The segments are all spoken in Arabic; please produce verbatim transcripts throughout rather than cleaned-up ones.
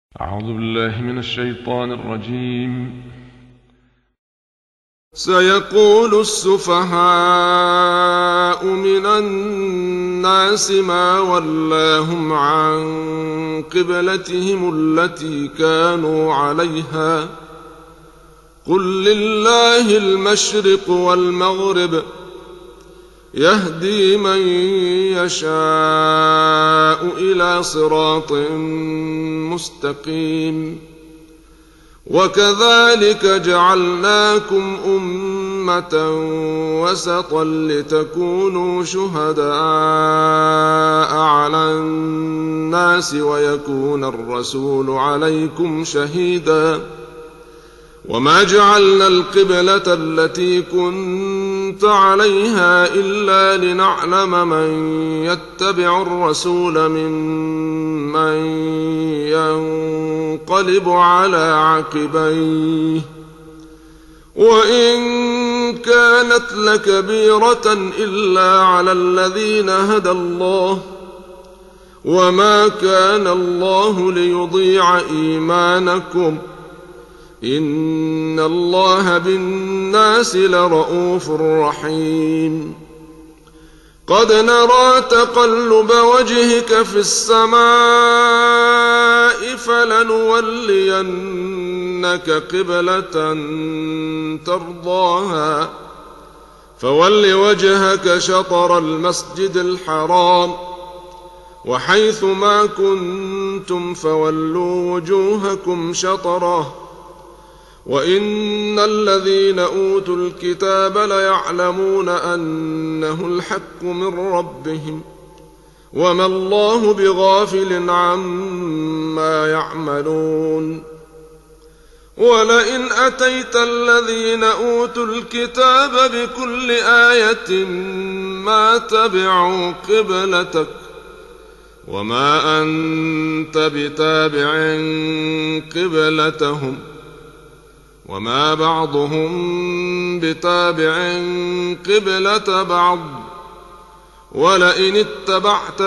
أعوذ بالله من الشيطان الرجيم. سيقول السفهاء من الناس ما ولاهم عن قبلتهم التي كانوا عليها قل لله المشرق والمغرب يهدي من يشاء إلى صراط مستقيم. وكذلك جعلناكم أمة وسطا لتكونوا شهداء على الناس ويكون الرسول عليكم شهيدا. وما جعلنا القبلة التي كنت عليها إلا لنعلم من يتبع الرسول ممن ينقلب على عقبيه وإن كانت لكبيرة إلا على الذين هدى الله وما كان الله ليضيع إيمانكم إن الله بالناس لرءوف رحيم. قد نرى تقلب وجهك في السماء فلنولينك قبلة ترضاها فول وجهك شطر المسجد الحرام وحيث ما كنتم فولوا وجوهكم شطره وإن الذين أوتوا الكتاب ليعلمون أنه الحق من ربهم وما الله بغافل عما يعملون. ولئن أتيت الذين أوتوا الكتاب بكل آية ما تبعوا قبلتك وما أنت بتابع قبلتهم وما بعضهم بتابع قبلة بعض ولئن اتبعت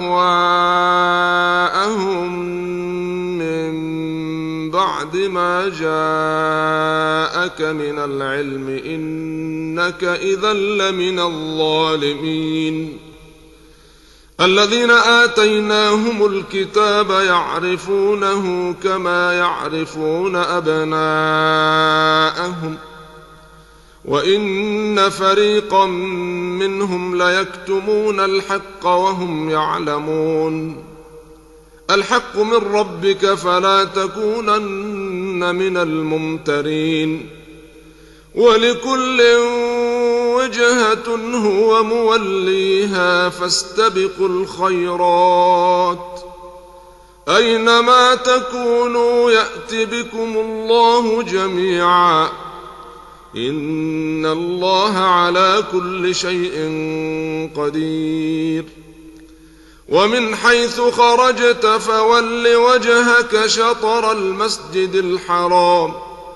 أهواءهم من بعد ما جاءك من العلم إنك إذا لمن الظالمين. الذين آتيناهم الكتاب يعرفونه كما يعرفون أبناءهم وإن فريقا منهم ليكتمون الحق وهم يعلمون. الحق من ربك فلا تكونن من الممترين. ولكل وجهة هو موليها فاستبقوا الخيرات أينما تكونوا يأت بكم الله جميعا إن الله على كل شيء قدير. ومن حيث خرجت فول وجهك شطر المسجد الحرام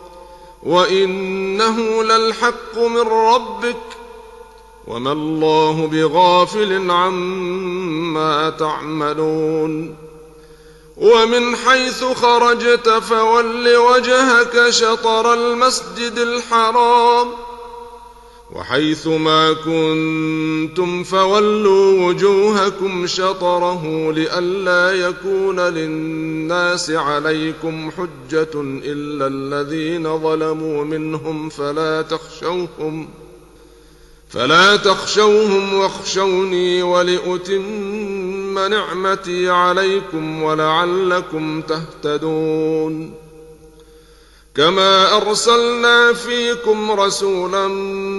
وإنه للحق من ربك وما الله بغافل عما تعملون. ومن حيث خرجت فول وجهك شطر المسجد الحرام وحيث ما كنتم فولوا وجوهكم شطره لئلا يكون للناس عليكم حجة إلا الذين ظلموا منهم فلا تخشوهم فلا تخشوهم واخشوني ولأتم نعمتي عليكم ولعلكم تهتدون. كما أرسلنا فيكم رسولا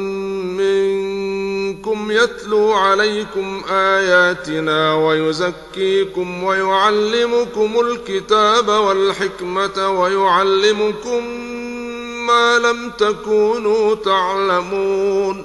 منكم يتلو عليكم آياتنا ويزكيكم ويعلمكم الكتاب والحكمة ويعلمكم ما لم تكونوا تعلمون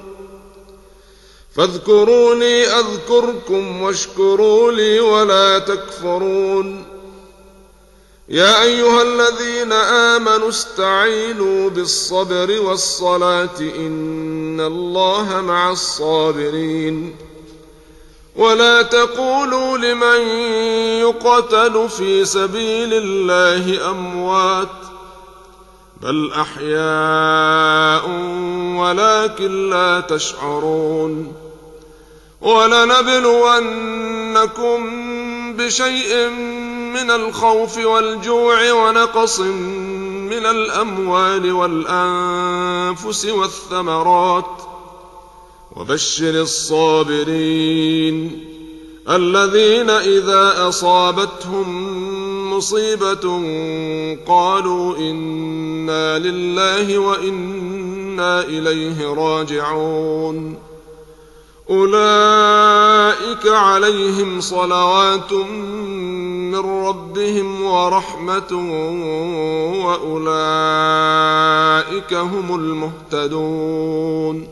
فاذكروني أذكركم واشكروا لي ولا تكفرون. يا أيها الذين آمنوا استعينوا بالصبر والصلاة إن الله مع الصابرين. ولا تقولوا لمن يقتل في سبيل الله أموات بل أحياء ولكن لا تشعرون ولنبلونكم بشيء من الخوف والجوع ونقص من الأموال والأنفس والثمرات وبشر الصابرين الذين إذا أصابتهم مصيبة قالوا إنا لله وإنا إليه راجعون أولئك عليهم صلوات من ربهم ورحمة وأولئك هم المهتدون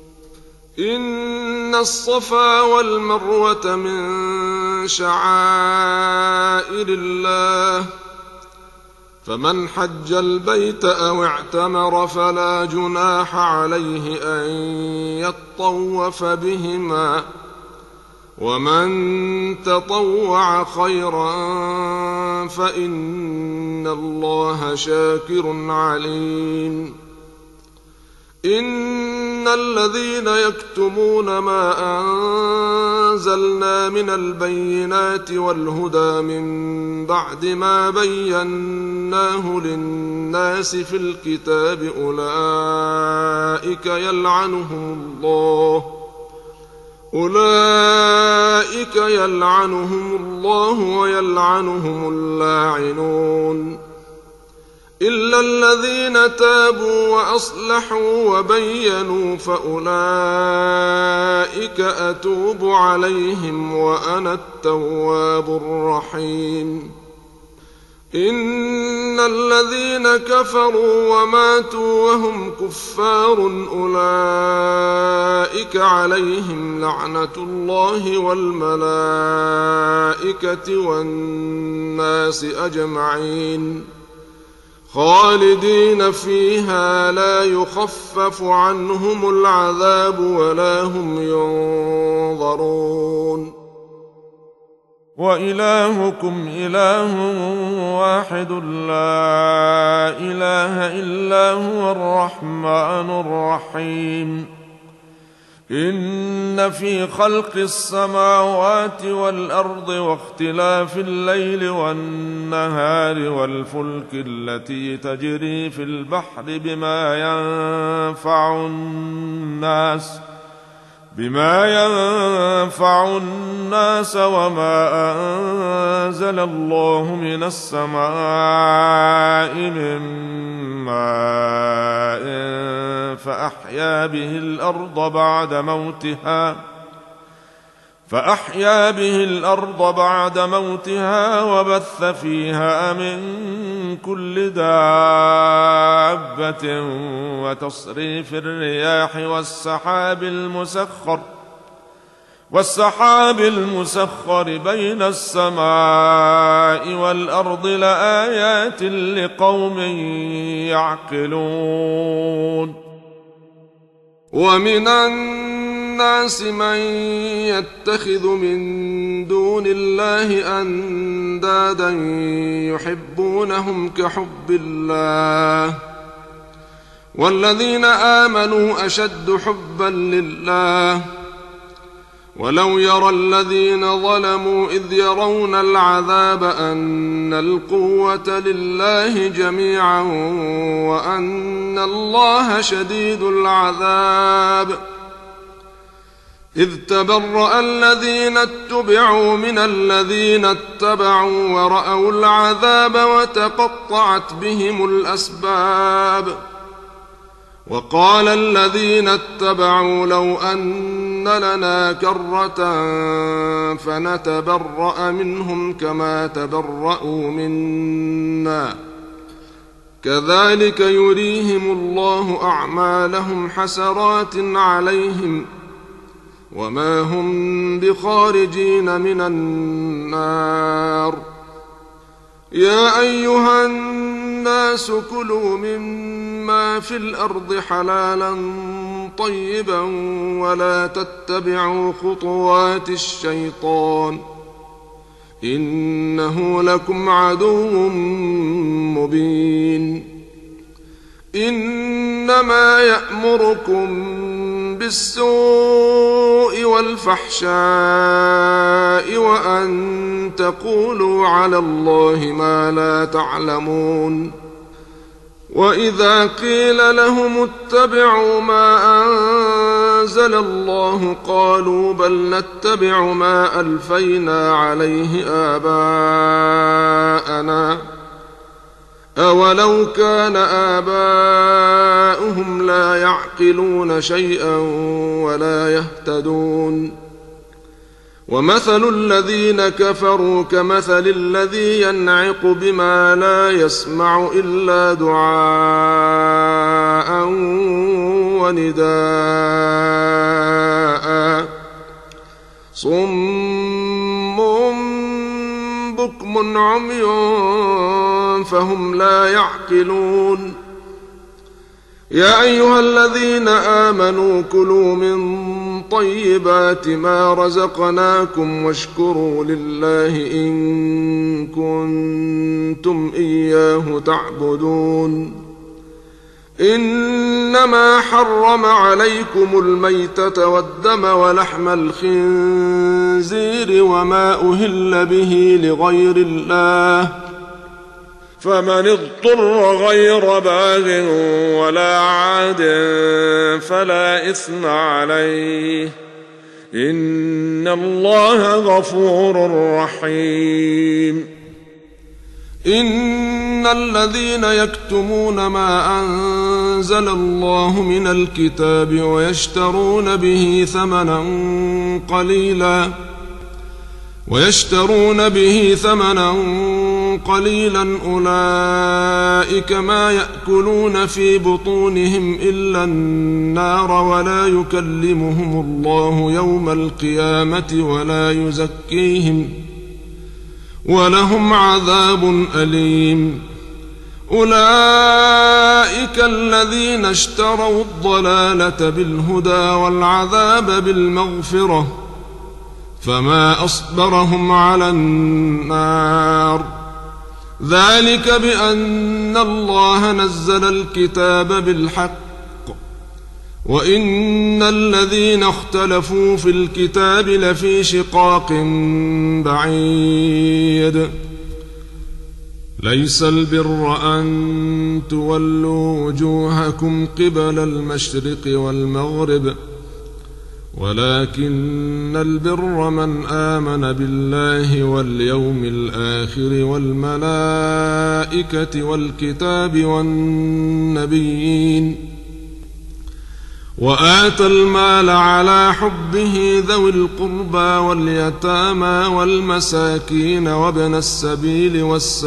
إن الصفا والمروة من شعائر الله فمن حج البيت أو اعتمر فلا جناح عليه أن يطوف بهما ومن تطوع خيرا فإن الله شاكر عليم إن الذين يكتمون ما أنزلنا من البينات والهدى من بعد ما بيناه للناس في الكتاب أولئك يلعنهم الله أولئك يلعنهم الله ويلعنهم اللاعنون إلا الذين تابوا وأصلحوا وبينوا فأولئك أتوب عليهم وأنا التواب الرحيم إن الذين كفروا وماتوا وهم كفار أولئك عليهم لعنة الله والملائكة والناس أجمعين خالدين فيها لا يخفف عنهم العذاب ولا هم ينظرون وإلهكم إله واحد لا إله إلا هو الرحمن الرحيم إن في خلق السماوات والأرض واختلاف الليل والنهار والفلك التي تجري في البحر بما ينفع الناس بما ينفع الناس وما أنزل الله من السماء من ماء فأحيا به الأرض بعد موتها فأحيا به الأرض بعد موتها وبث فيها من كل دابة وتصريف الرياح والسحاب المسخر والسحاب المسخر بين السماء والأرض لآيات لقوم يعقلون ومن الناس من يتخذ من دون الله أندادا يحبونهم كحب الله والذين آمنوا أشد حبا لله ولو يرى الذين ظلموا إذ يرون العذاب أن القوة لله جميعا وأن الله شديد العذاب إذ تبرأ الذين اتبعوا من الذين اتبعوا ورأوا العذاب وتقطعت بهم الأسباب وقال الذين اتبعوا لو أن لنا كرة فنتبرأ منهم كما تبرأوا منا كذلك يريهم الله أعمالهم حسرات عليهم وما هم بخارجين من النار يا أيها الناس الناس كلوا مما في الأرض حلالا طيبا ولا تتبعوا خطوات الشيطان إنه لكم عدو مبين إنما يأمركم بالسوء والفحشاء وأن تقولوا على الله ما لا تعلمون وإذا قيل لهم اتبعوا ما أنزل الله قالوا بل نتبع ما ألفينا عليه آباءنا أولو كان آباؤهم لا يعقلون شيئا ولا يهتدون ومثل الذين كفروا كمثل الذي ينعق بما لا يسمع إلا دعاء ونداء صم بكم عمي فهم لا يعقلون يا أيها الذين آمنوا كلوا من طيبات ما رزقناكم واشكروا لله إن كنتم إياه تعبدون إنما حرم عليكم الميتة والدم ولحم الخنزير وما أهل به لغير الله فمن اضطر غير باغ ولا عاد فلا إثم عليه إن الله غفور رحيم إن الذين يكتمون ما أنزل الله من الكتاب ويشترون به ثمنا قليلا ويشترون به ثمنا قليلا أولئك ما يأكلون في بطونهم إلا النار ولا يكلمهم الله يوم القيامة ولا يزكيهم ولهم عذاب أليم أولئك الذين اشتروا الضلالة بالهدى والعذاب بالمغفرة فما أصبرهم على النار ذلك بأن الله نزل الكتاب بالحق وإن الذين اختلفوا في الكتاب لفي شقاق بعيد ليس البر أن تولوا وجوهكم قبل المشرق والمغرب ولكن البر من آمن بالله واليوم الآخر والملائكة والكتاب والنبيين وآتى المال على حبه ذوي القربى واليتامى والمساكين وابن السبيل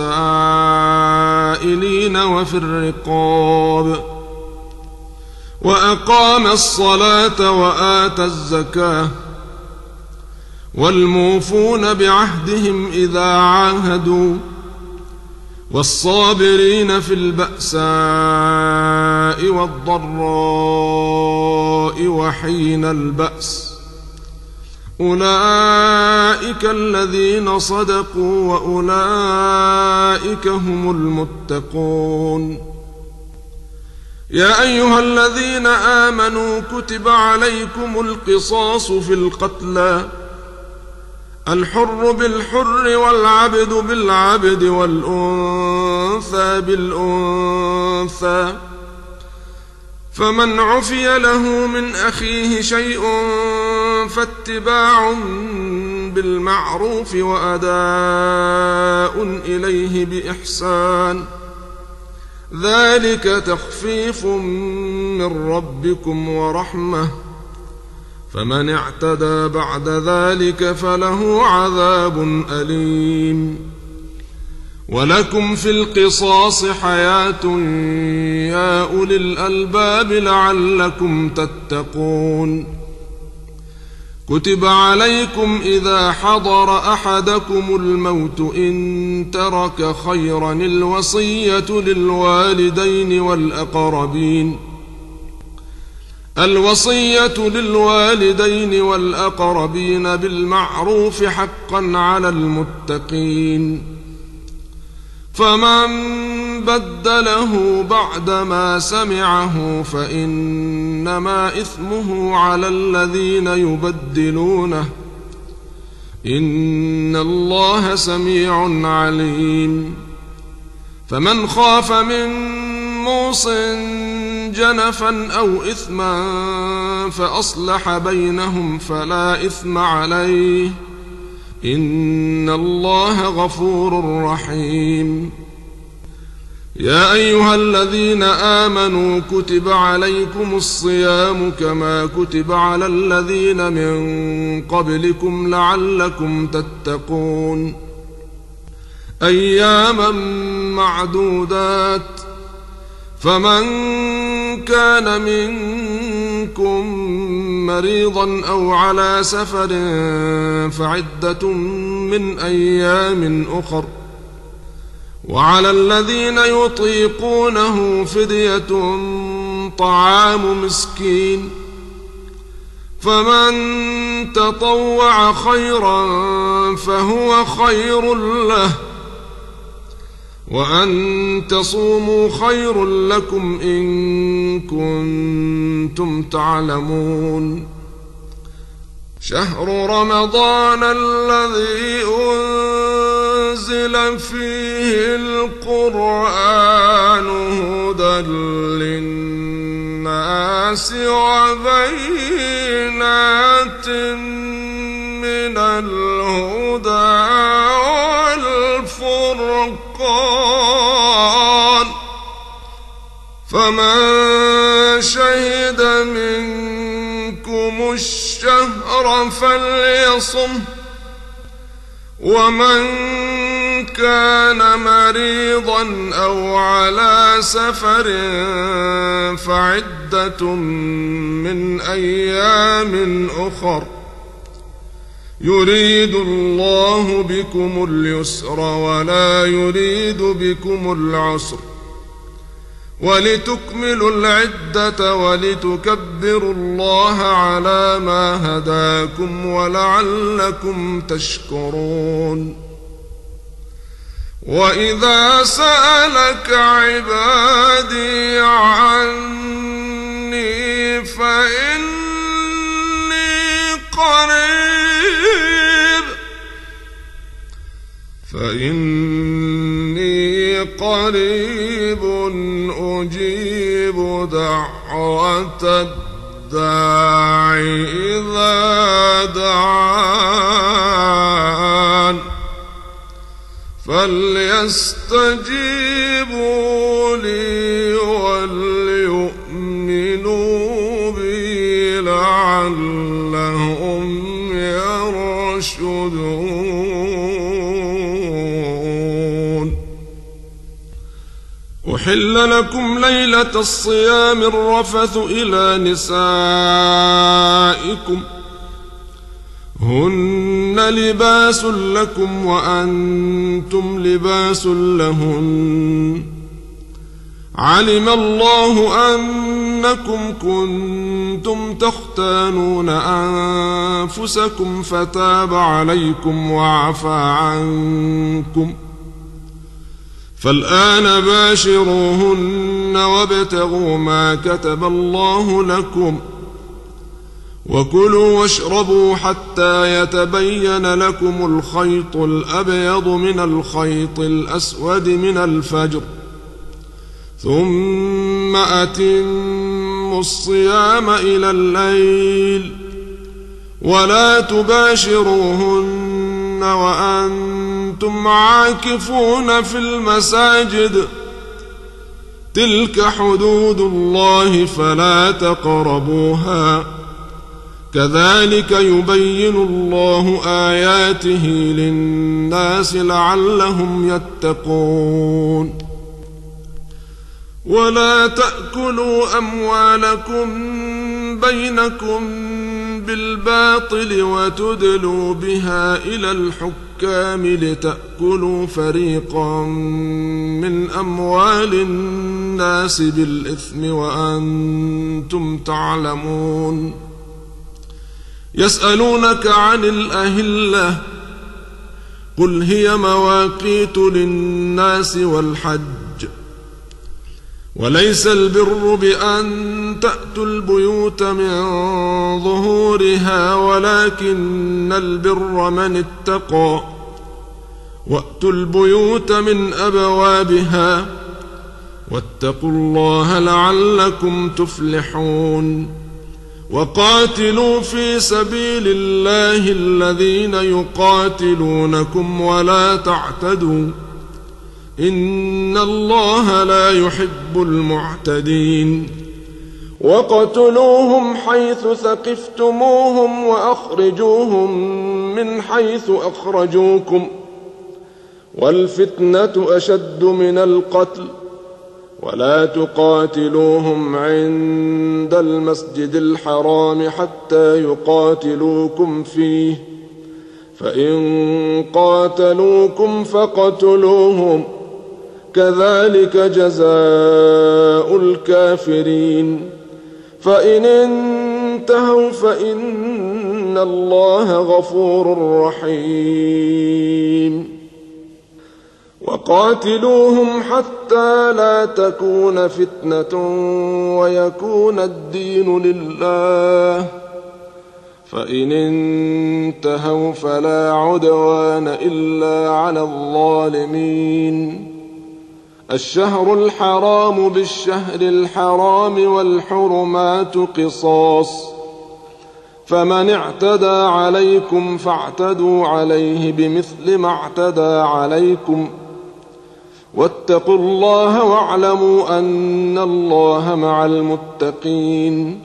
والسائلين وفي الرقاب وأقام الصلاة وآتى الزكاة والموفون بعهدهم إذا عاهدوا والصابرين في البأساء والضراء وحين البأس أولئك الذين صدقوا وأولئك هم المتقون يا أيها الذين آمنوا كتب عليكم القصاص في القتلى الحر بالحر والعبد بالعبد والأنثى بالأنثى فمن عفي له من أخيه شيء فاتباع بالمعروف وأداء إليه بإحسان ذلك تخفيف من ربكم ورحمة فمن اعتدى بعد ذلك فله عذاب أليم ولكم في القصاص حياة يا أولي الألباب لعلكم تتقون كتب عليكم إذا حضر أحدكم الموت إن ترك خيرا الوصية للوالدين والأقربين الوصية للوالدين والأقربين بالمعروف حقا على المتقين فمن بدله بعدما سمعه فإنما إثمه على الذين يبدلونه إن الله سميع عليم فمن خاف من موص جنفا أو إثما فأصلح بينهم فلا إثم عليه إن الله غفور رحيم يا أيها الذين آمنوا كتب عليكم الصيام كما كتب على الذين من قبلكم لعلكم تتقون أياما معدودات فمن كان منكم مريضا أو على سفر فعدة من أيام أخر وعلى الذين يطيقونه فدية طعام مسكين فمن تطوع خيرا فهو خير له وأن تصوموا خير لكم إن كنتم تعلمون شهر رمضان الذي أنزل فيه القرآن هدى للناس وبينات من الهدى والفرقان فمن شهد منكم الشهر فليصم ومن كان مريضا أو على سفر فعدة من أيام أخر يريد الله بكم اليسر ولا يريد بكم العسر ولتكملوا العدة ولتكبروا الله على ما هداكم ولعلكم تشكرون وإذا سألك عبادي عني فإني قريب فإني قريب أجيب دعوة الداع إذا دعان فليستجيبوا لي وليؤمنوا بي لعلهم يرشدون أحل لكم ليلة الصيام الرفث إلى نسائكم هن لباس لكم وأنتم لباس لهن علم الله أنكم كنتم تختانون أنفسكم فتاب عليكم وعفى عنكم فالآن باشروهن وابتغوا ما كتب الله لكم وكلوا واشربوا حتى يتبين لكم الخيط الأبيض من الخيط الأسود من الفجر ثم أتموا الصيام إلى الليل ولا تباشروهن وأنتم عاكفون في المساجد تلك حدود الله فلا تقربوها كذلك يبين الله آياته للناس لعلهم يتقون ولا تأكلوا أموالكم بينكم بالباطل وتدلوا بها إلى الحكام لتأكلوا فريقا من أموال الناس بالإثم وأنتم تعلمون يسألونك عن الأهلة قل هي مواقيت للناس والحج وليس البر بأن تأتوا البيوت من ظهورها ولكن البر من اتقى وأتوا البيوت من أبوابها واتقوا الله لعلكم تفلحون وقاتلوا في سبيل الله الذين يقاتلونكم ولا تعتدوا إن الله لا يحب المعتدين وقتلوهم حيث ثقفتموهم وأخرجوهم من حيث أخرجوكم والفتنة أشد من القتل ولا تقاتلوهم عند المسجد الحرام حتى يقاتلوكم فيه فإن قاتلوكم فاقتلوهم كذلك جزاء الكافرين فإن انتهوا فإن الله غفور رحيم وقاتلوهم حتى لا تكون فتنة ويكون الدين لله فإن انتهوا فلا عدوان إلا على الظالمين الشهر الحرام بالشهر الحرام والحرمات قصاص فمن اعتدى عليكم فاعتدوا عليه بمثل ما اعتدى عليكم واتقوا الله واعلموا أن الله مع المتقين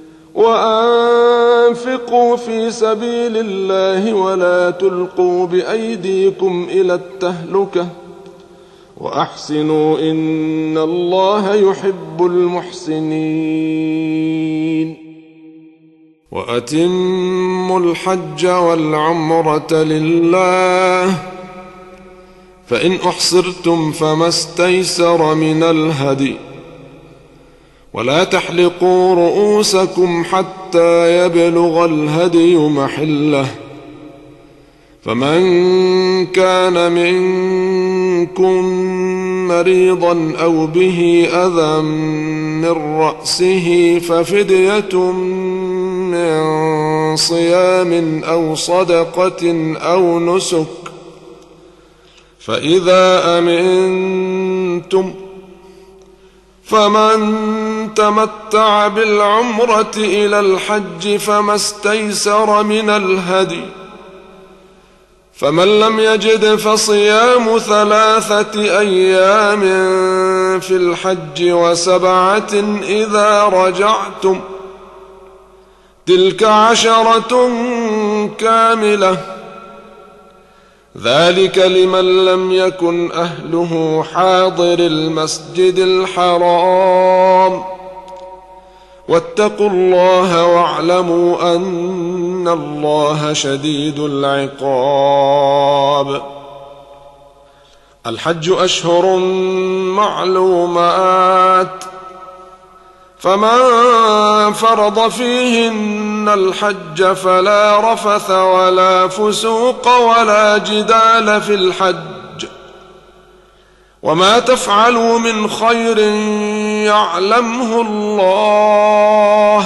وأنفقوا في سبيل الله ولا تلقوا بأيديكم إلى التهلكة وأحسنوا إن الله يحب المحسنين وأتموا الحج والعمرة لله فإن أحصرتم فما استيسر من الهدي ولا تحلقوا رؤوسكم حتى يبلغ الهدي محله فمن كان منكم مريضا أو به أذى من رأسه ففدية من صيام أو صدقة أو نسك فإذا أمنتم فمن تمتع بالعمرة إلى الحج فما استيسر من الهدي فمن لم يجد فصيام ثلاثة أيام في الحج وسبعة إذا رجعتم تلك عشرة كاملة ذلك لمن لم يكن أهله حاضر المسجد الحرام واتقوا الله واعلموا أن الله شديد العقاب الحج أشهر معلومات فمن فرض فيهن الحج فلا رفث ولا فسوق ولا جدال في الحج وما تفعلوا من خير يعلمه الله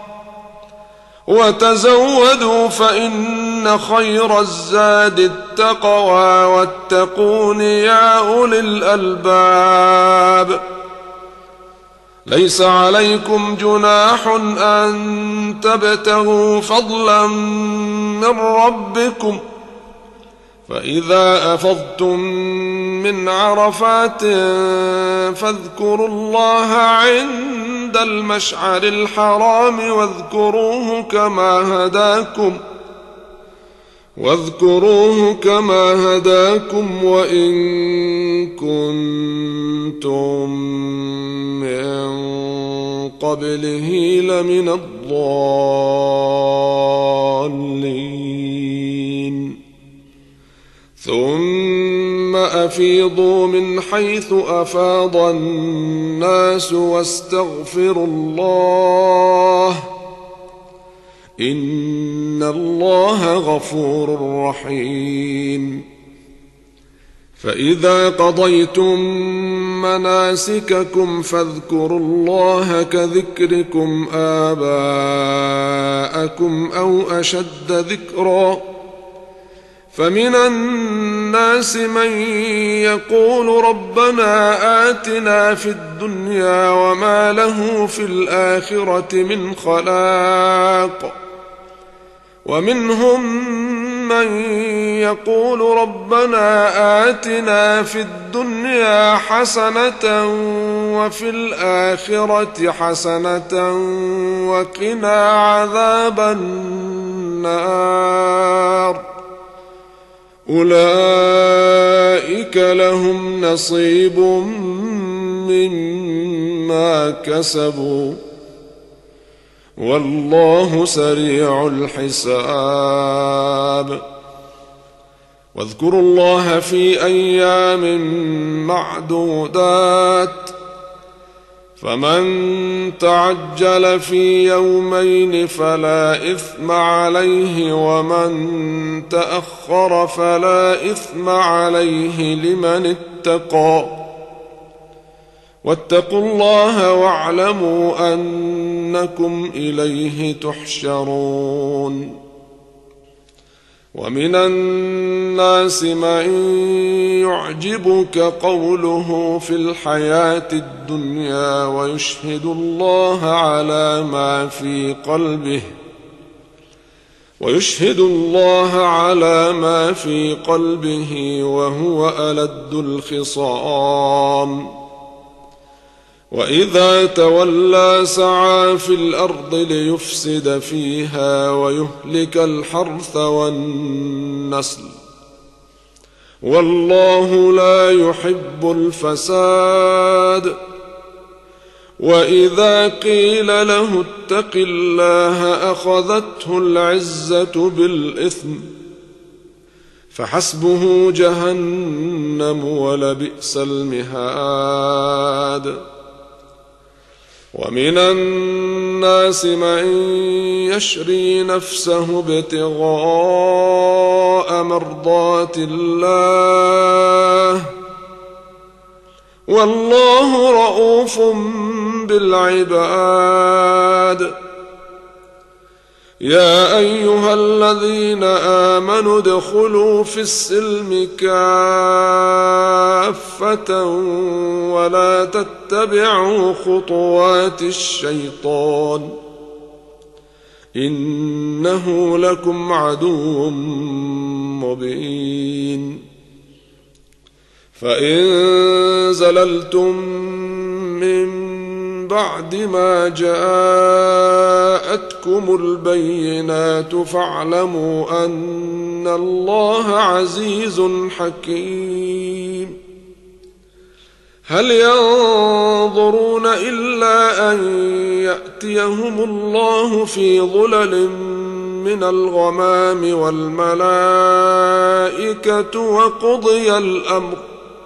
وتزودوا فإن خير الزاد التقوى واتقون يا أولي الألباب ليس عليكم جناح أن تبتغوا فضلا من ربكم فإذا أفضتم من عرفات فاذكروا الله عند المشعر الحرام واذكروه كما هداكم واذكروه كما هداكم وإن كنتم من قبله لمن الضالين ثم أفيضوا من حيث أفاض الناس واستغفروا الله إن الله غفور رحيم فإذا قضيتم مناسككم فاذكروا الله كذكركم آباءكم أو أشد ذكرا فمن الناس من يقول ربنا آتنا في الدنيا وما له في الآخرة من خلاق ومنهم من يقول ربنا آتنا في الدنيا حسنة وفي الآخرة حسنة وقنا عذاب النار أولئك لهم نصيب مما كسبوا والله سريع الحساب واذكروا الله في أيام معدودات فمن تعجل في يومين فلا إثم عليه ومن تأخر فلا إثم عليه لمن اتقى واتقوا الله واعلموا أنكم إليه تحشرون ومن الناس من يعجبك قوله في الحياة الدنيا ويشهد الله على ما في قلبه ويشهد الله على ما في قلبه وهو ألد الخصام وإذا تولى سعى في الأرض ليفسد فيها ويهلك الحرث والنسل والله لا يحب الفساد وإذا قيل له اتق الله أخذته العزة بالإثم فحسبه جهنم ولبئس المهاد ومن الناس من يشري نفسه ابتغاء مرضات الله والله رؤوف بالعباد يا أيها الذين آمنوا ادخلوا في السلم كافة ولا تتبعوا خطوات الشيطان إنه لكم عدو مبين فإن زللتم من بعد ما جاءتكم البينات فاعلموا أن الله عزيز حكيم هل ينظرون إلا أن يأتيهم الله في ظلل من الغمام والملائكة وقضي الأمر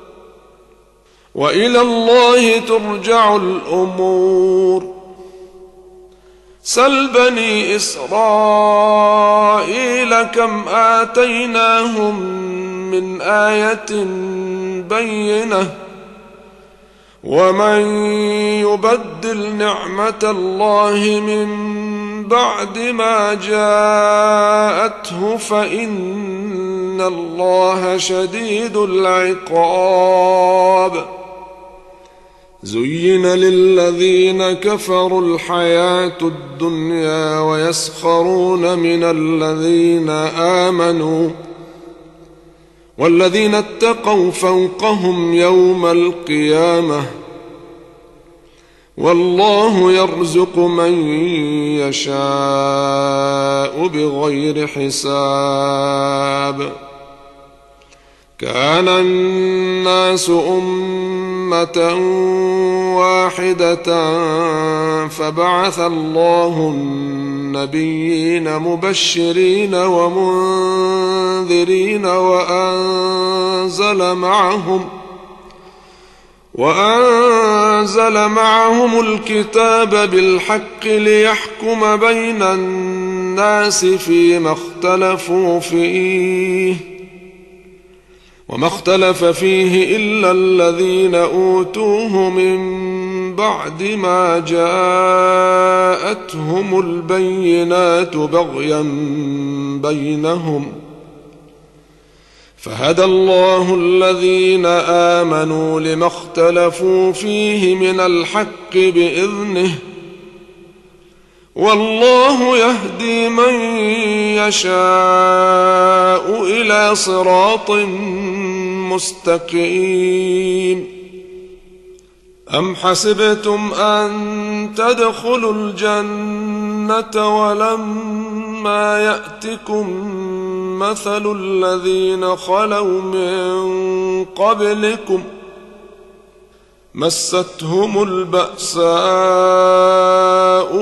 وإلى الله ترجع الأمور سل بني إسرائيل كم آتيناهم من آية بينة ومن يبدل نعمة الله من بعد ما جاءته فإن الله شديد العقاب زين للذين كفروا الحياة الدنيا ويسخرون من الذين آمنوا والذين اتقوا فوقهم يوم القيامة والله يرزق من يشاء بغير حساب كان الناس أمة واحدة فبعث الله النبيين مبشرين ومنذرين وأنزل معهم وأنزل معهم الكتاب بالحق ليحكم بين الناس فيما اختلفوا فيه وما اختلف فيه إلا الذين أوتوه من بعد ما جاءتهم البينات بغيا بينهم فهدى الله الذين آمنوا لما اختلفوا فيه من الحق بإذنه والله يهدي من يشاء إلى صراط مستقيم. أم حسبتم أن تدخلوا الجنة ولما يأتكم مثل الذين خلوا من قبلكم مستهم البأساء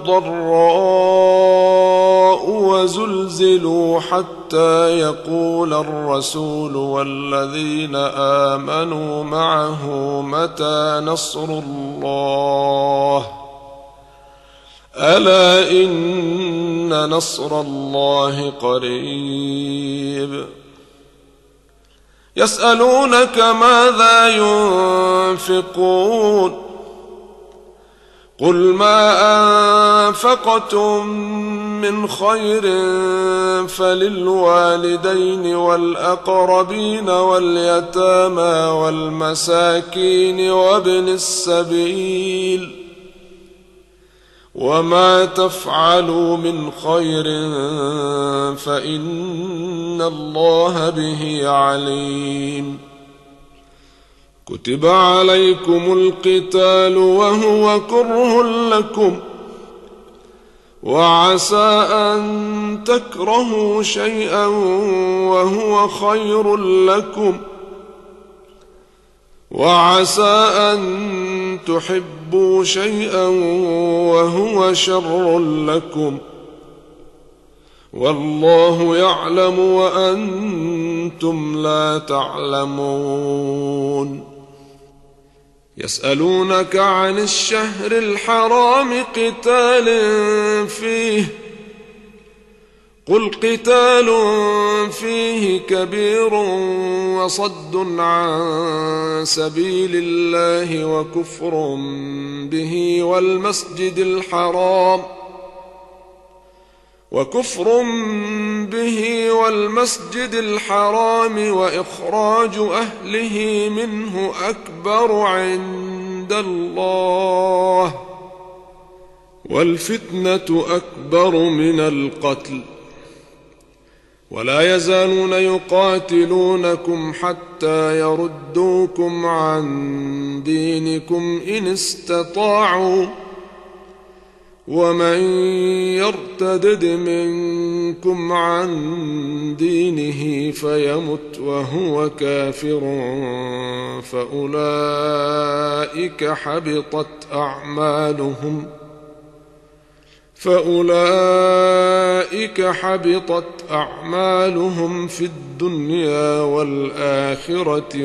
والضراء وزلزلوا حتى يقول الرسول والذين آمنوا معه متى نصر الله ألا إن نصر الله قريب. يسألونك ماذا ينفقون قل ما أنفقتم من خير فللوالدين والأقربين واليتامى والمساكين وابن السبيل وما تفعلوا من خير فإن الله به عليم. كتب عليكم القتال وهو كره لكم وعسى أن تكرهوا شيئا وهو خير لكم وعسى أن تحبوا شيئا وهو شر لكم والله يعلم وأنتم لا تعلمون. يسألونك عن الشهر الحرام قتال فيه قل قتال فيه كبير وصد عن سبيل الله وكفر به والمسجد الحرام وكفر به والمسجد الحرام وإخراج أهله منه أكبر عند الله والفتنة أكبر من القتل ولا يزالون يقاتلونكم حتى يردوكم عن دينكم إن استطاعوا ومن يرتدد منكم عن دينه فيمت وهو كافر فأولئك حبطت أعمالهم فأولئك حبطت أعمالهم في الدنيا والآخرة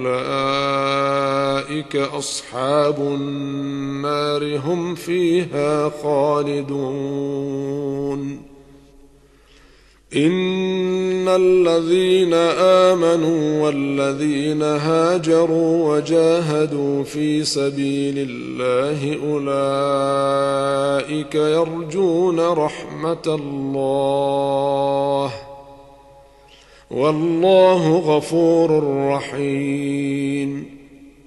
وأولئك أصحاب النار هم فيها خالدون. إن الذين آمنوا والذين هاجروا وجاهدوا في سبيل الله أولئك يرجون رحمة الله والله غفور رحيم.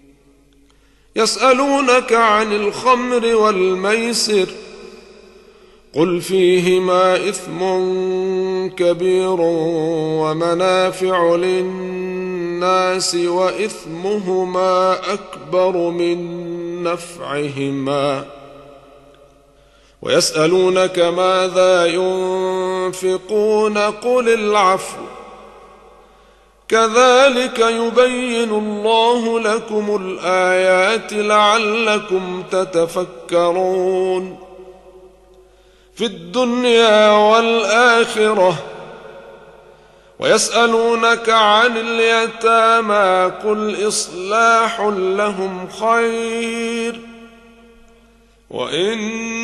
يسألونك عن الخمر والميسر قل فيهما إثم كبير ومنافع للناس وإثمهما أكبر من نفعهما ويسألونك ماذا ينفقون قل العفو كذلك يبين الله لكم الآيات لعلكم تتفكرون في الدنيا والآخرة. ويسألونك عن اليتامى قل إصلاح لهم خير وإن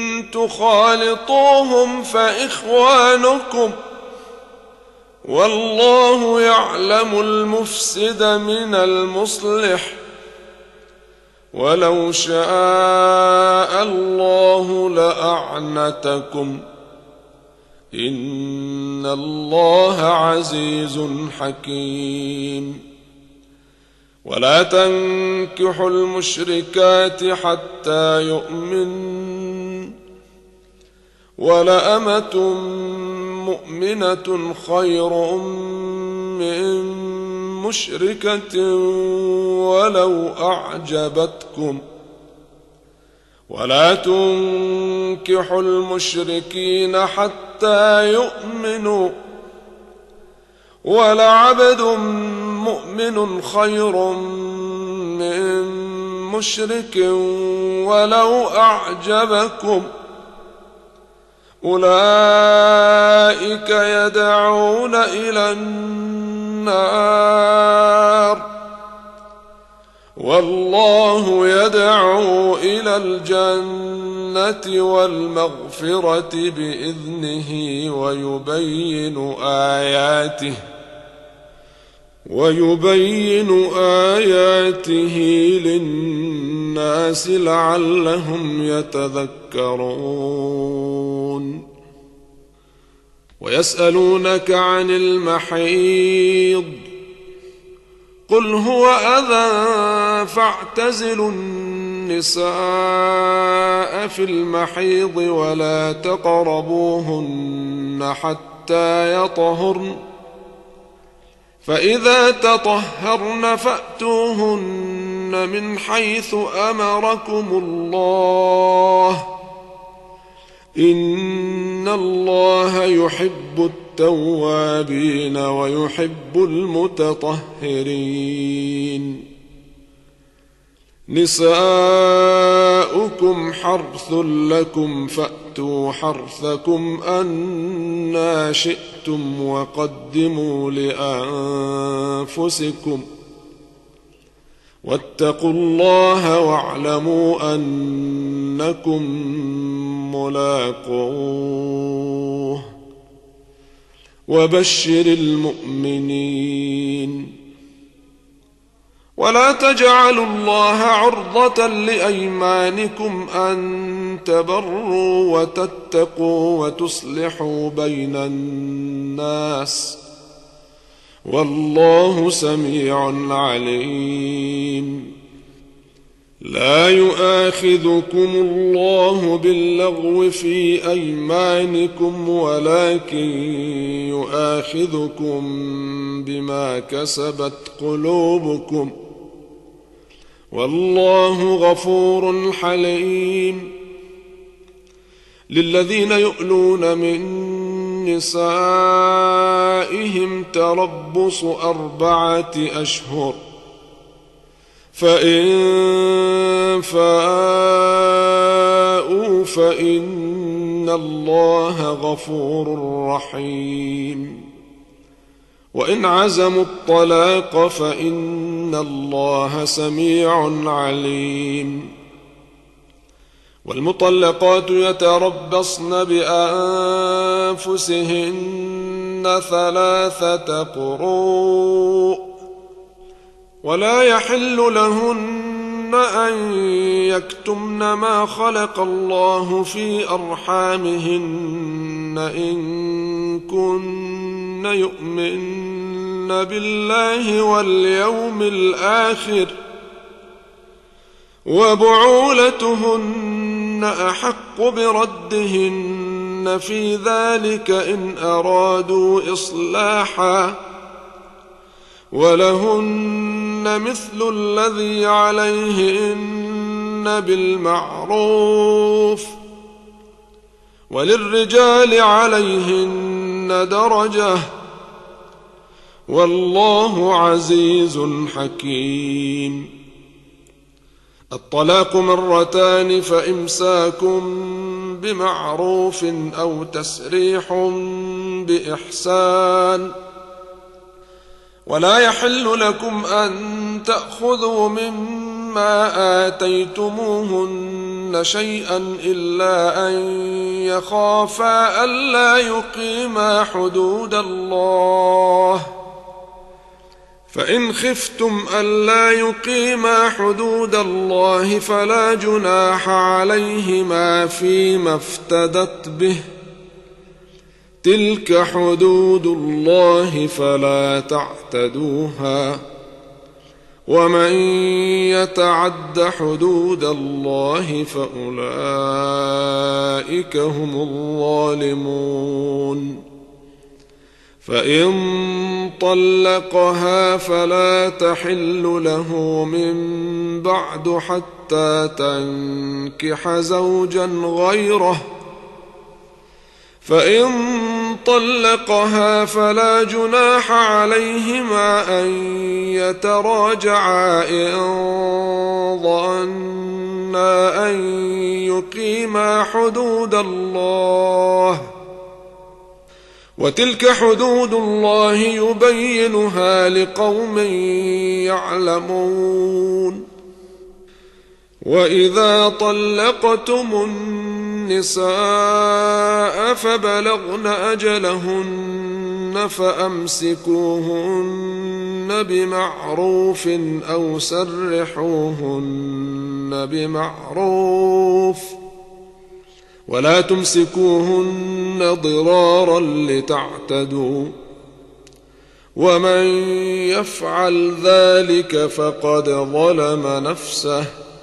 تخالطوهم فإخوانكم والله يعلم المفسد من المصلح ولو شاء الله لأعنتكم إن الله عزيز حكيم. ولا تنكحوا المشركات حتى يؤمن ولأمة مؤمنة خير من مشركة ولو أعجبتكم ولا تنكحوا المشركين حتى يؤمنوا ولعبد مؤمن خير من مشرك ولو أعجبكم أولئك يدعون إلى النار والله يدعو إلى الجنة والمغفرة بإذنه ويبين آياته ويبين آياته للناس لعلهم يتذكرون. ويسألونك عن المحيض قل هو أذى فاعتزلوا النساء في المحيض ولا تقربوهن حتى يطهرن فإذا تطهرن فأتوهن من حيث أمركم الله إن الله يحب التوابين ويحب المتطهرين. نساؤكم حرث لكم فأتوا حرثكم أنى شئتم وقدموا لأنفسكم واتقوا الله واعلموا أنكم ملاقوه وبشر المؤمنين. ولا تجعلوا الله عرضة لأيمانكم أن تبروا وتتقوا وتصلحوا بين الناس والله سميع عليم. لا يؤاخذكم الله باللغو في أيمانكم ولكن يؤاخذكم بما كسبت قلوبكم والله غفور حليم. للذين يؤلون من نسائهم تربص أربعة أشهر فإن فاءوا فإن الله غفور رحيم. وإن عزموا الطلاق فإن الله سميع عليم. والمطلقات يتربصن بأنفسهن ثلاثة قروء ولا يحل لهن أن يكتمن ما خلق الله في أرحامهن إن كن يؤمن بالله واليوم الآخر وبعولتهن أحق بردهن في ذلك إن أرادوا إصلاحا ولهن مثل الذي عليهن بالمعروف وللرجال عليهن درجة والله عزيز حكيم. الطلاق مرتان فإمساك بمعروف أو تسريح بإحسان. ولا يحل لكم أن تأخذوا مما آتيتموهن شيئا إلا أن يخافا ألا يقيما حدود الله، فإن خفتم ألا يقيما حدود الله فلا جناح عليهما فيما افتدت به، تلك حدود الله فلا تعتدوها، ومن يتعد حدود الله فأولئك هم الظالمون. فإن طلقها فلا تحل له من بعد حتى تنكح زوجا غيره، فإن طلقها فلا جناح عليهما أن يتراجعا إن ظنا أن يقيما حدود الله، وتلك حدود الله يبينها لقوم يعلمون. وإذا طلقتم النساء فبلغن أجلهن فأمسكوهن بمعروف أو سرحوهن بمعروف، ولا تمسكوهن ضرارا لتعتدوا، ومن يفعل ذلك فقد ظلم نفسه.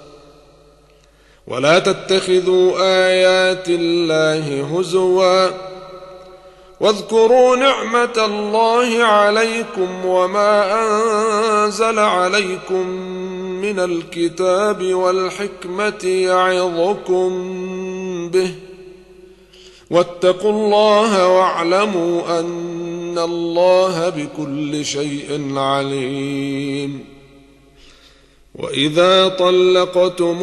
ولا تتخذوا آيات الله هزوا، واذكروا نعمة الله عليكم وما أنزل عليكم من الكتاب والحكمة يعظكم به، واتقوا الله واعلموا أن الله بكل شيء عليم. وإذا طلقتم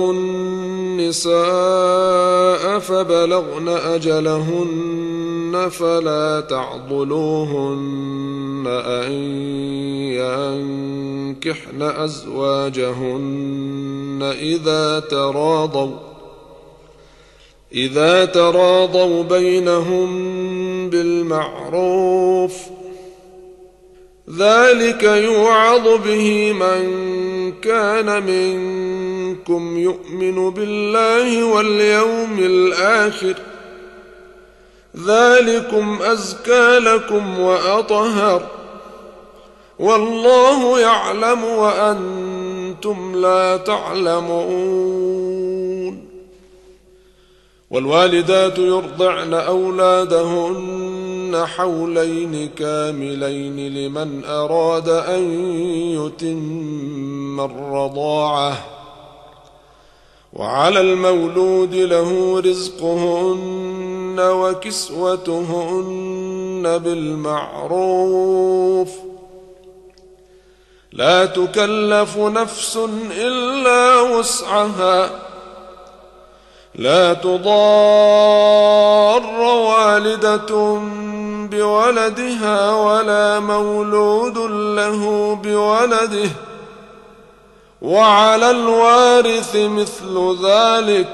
النساء فبلغن أجلهن فلا تعضلوهن أن ينكحن أزواجهن إذا تراضوا إذا تراضوا بينهم بالمعروف، ذلك يوعظ به من كان منكم يؤمن بالله واليوم الآخر، ذلكم أزكى لكم وأطهر، والله يعلم وأنتم لا تعلمون. والوالدات يرضعن أولادهن حولين كاملين لمن أراد أن يتم الرضاعة، وعلى المولود له رزقهن وكسوتهن بالمعروف، لا تكلف نفس إلا وسعها، لا تضار والدة بولدها ولا مولود له بولده، وعلى الوارث مثل ذلك،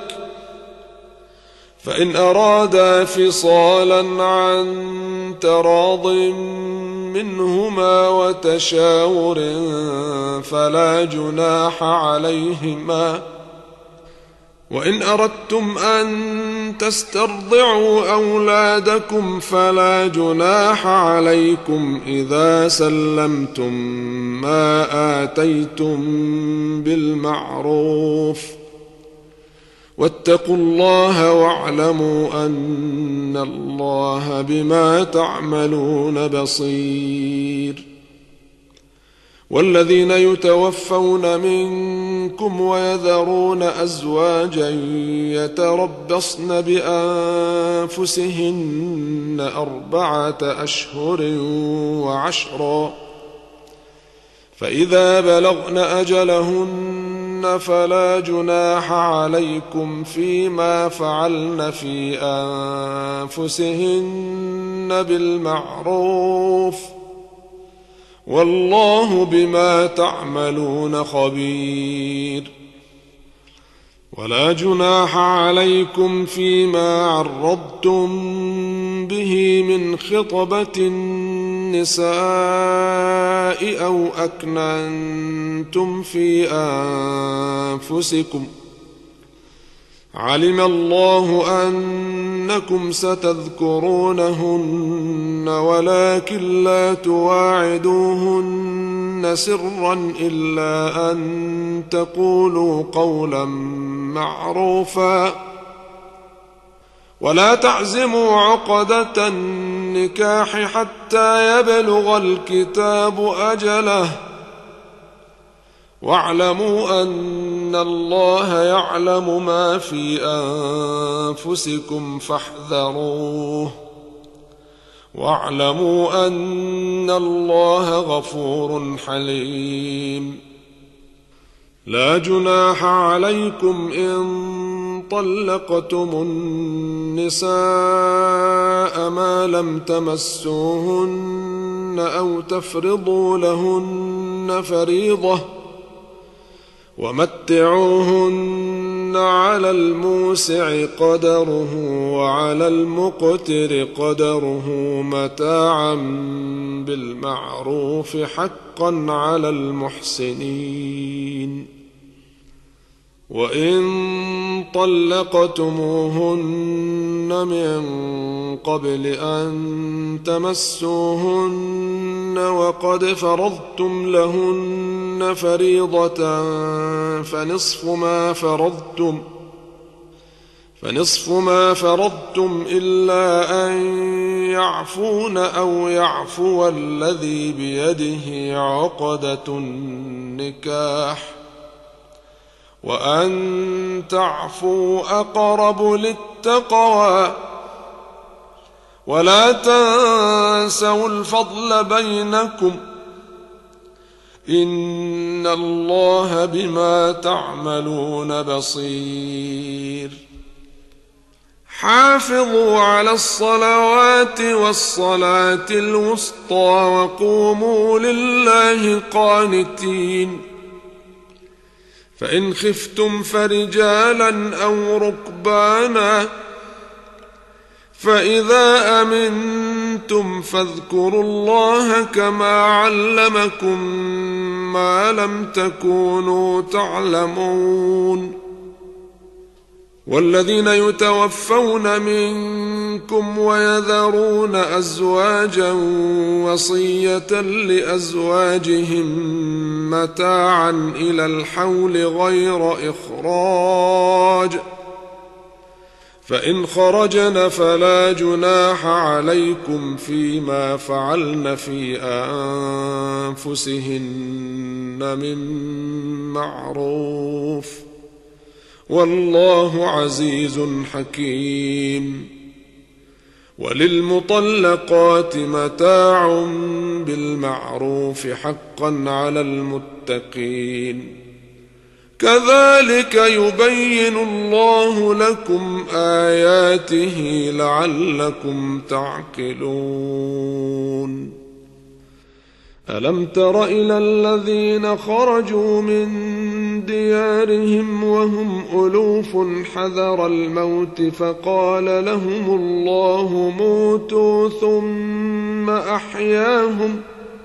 فإن أرادا فصالا عن تراض منهما وتشاور فلا جناح عليهما. وإن أردتم أن تسترضعوا أولادكم فلا جناح عليكم إذا سلمتم ما آتيتم بالمعروف، واتقوا الله واعلموا أن الله بما تعملون بصير. والذين يتوفون منكم ويذرون أزواجا يتربصن بأنفسهن أربعة أشهر وعشرا، فإذا بلغن أجلهن فلا جناح عليكم فيما فعلن في أنفسهن بالمعروف والله بما تعملون خبير. ولا جناح عليكم فيما عرضتم به من خطبة النساء أو أكننتم في أنفسكم علم الله أنكم ستذكرونهن ولكن لا تواعدوهن سرا إلا أن تقولوا قولا معروفا ولا تعزموا عقدة النكاح حتى يبلغ الكتاب أجله واعلموا أن الله يعلم ما في أنفسكم فاحذروه واعلموا أن الله غفور حليم. لا جناح عليكم إن طلقتم النساء ما لم تمسوهن أو تفرضوا لهن فريضة ومتعوهن على الموسع قدره وعلى المقتر قدره متاعا بالمعروف حقا على المحسنين. وإن طلقتموهن من قبل أن تمسوهن وقد فرضتم لهن فريضة فنصف ما فرضتم فنصف ما فرضتم إلا أن يعفون أو يعفو الذي بيده عقدة النكاح وأن تعفوا أقرب للتقوى ولا تنسوا الفضل بينكم إن الله بما تعملون بصير. حافظوا على الصلوات والصلاة الوسطى وقوموا لله قانتين. فإن خفتم فرجالا أو ركبانا فإذا أمنتم فاذكروا الله كما علمكم ما لم تكونوا تعلمون. والذين يتوفون منكم ويذرون أزواجا وصية لأزواجهم متاعا إلى الحول غير إخراج فإن خرجن فلا جناح عليكم فيما فعلن في أنفسهن من معروف والله عزيز حكيم. وللمطلقات متاع بالمعروف حقا على المتقين. كذلك يبين الله لكم آياته لعلكم تعقلون. ألم تر إلى الذين خرجوا من ديارهم وهم ألوف حذر الموت فقال لهم الله موتوا ثم أحياهم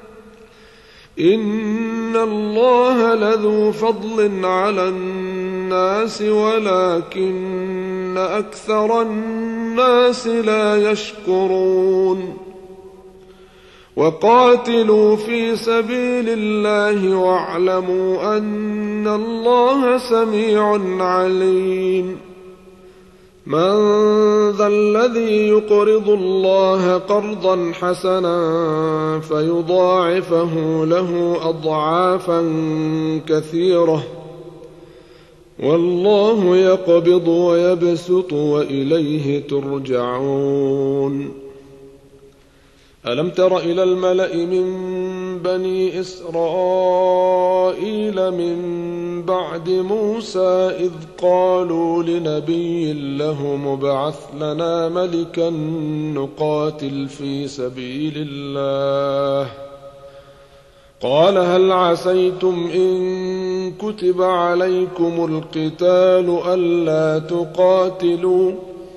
إن الله لذو فضل على الناس ولكن أكثر الناس لا يشكرون. وقاتلوا في سبيل الله واعلموا أن الله سميع عليم. من ذا الذي يقرض الله قرضا حسنا فيضاعفه له أضعافا كثيرة والله يقبض ويبسط وإليه ترجعون. ألم تر إلى الملأ من بني إسرائيل من بعد موسى إذ قالوا لنبي له ابعث لنا ملكا نقاتل في سبيل الله قال هل عسيتم إن كتب عليكم القتال ألا تقاتلوا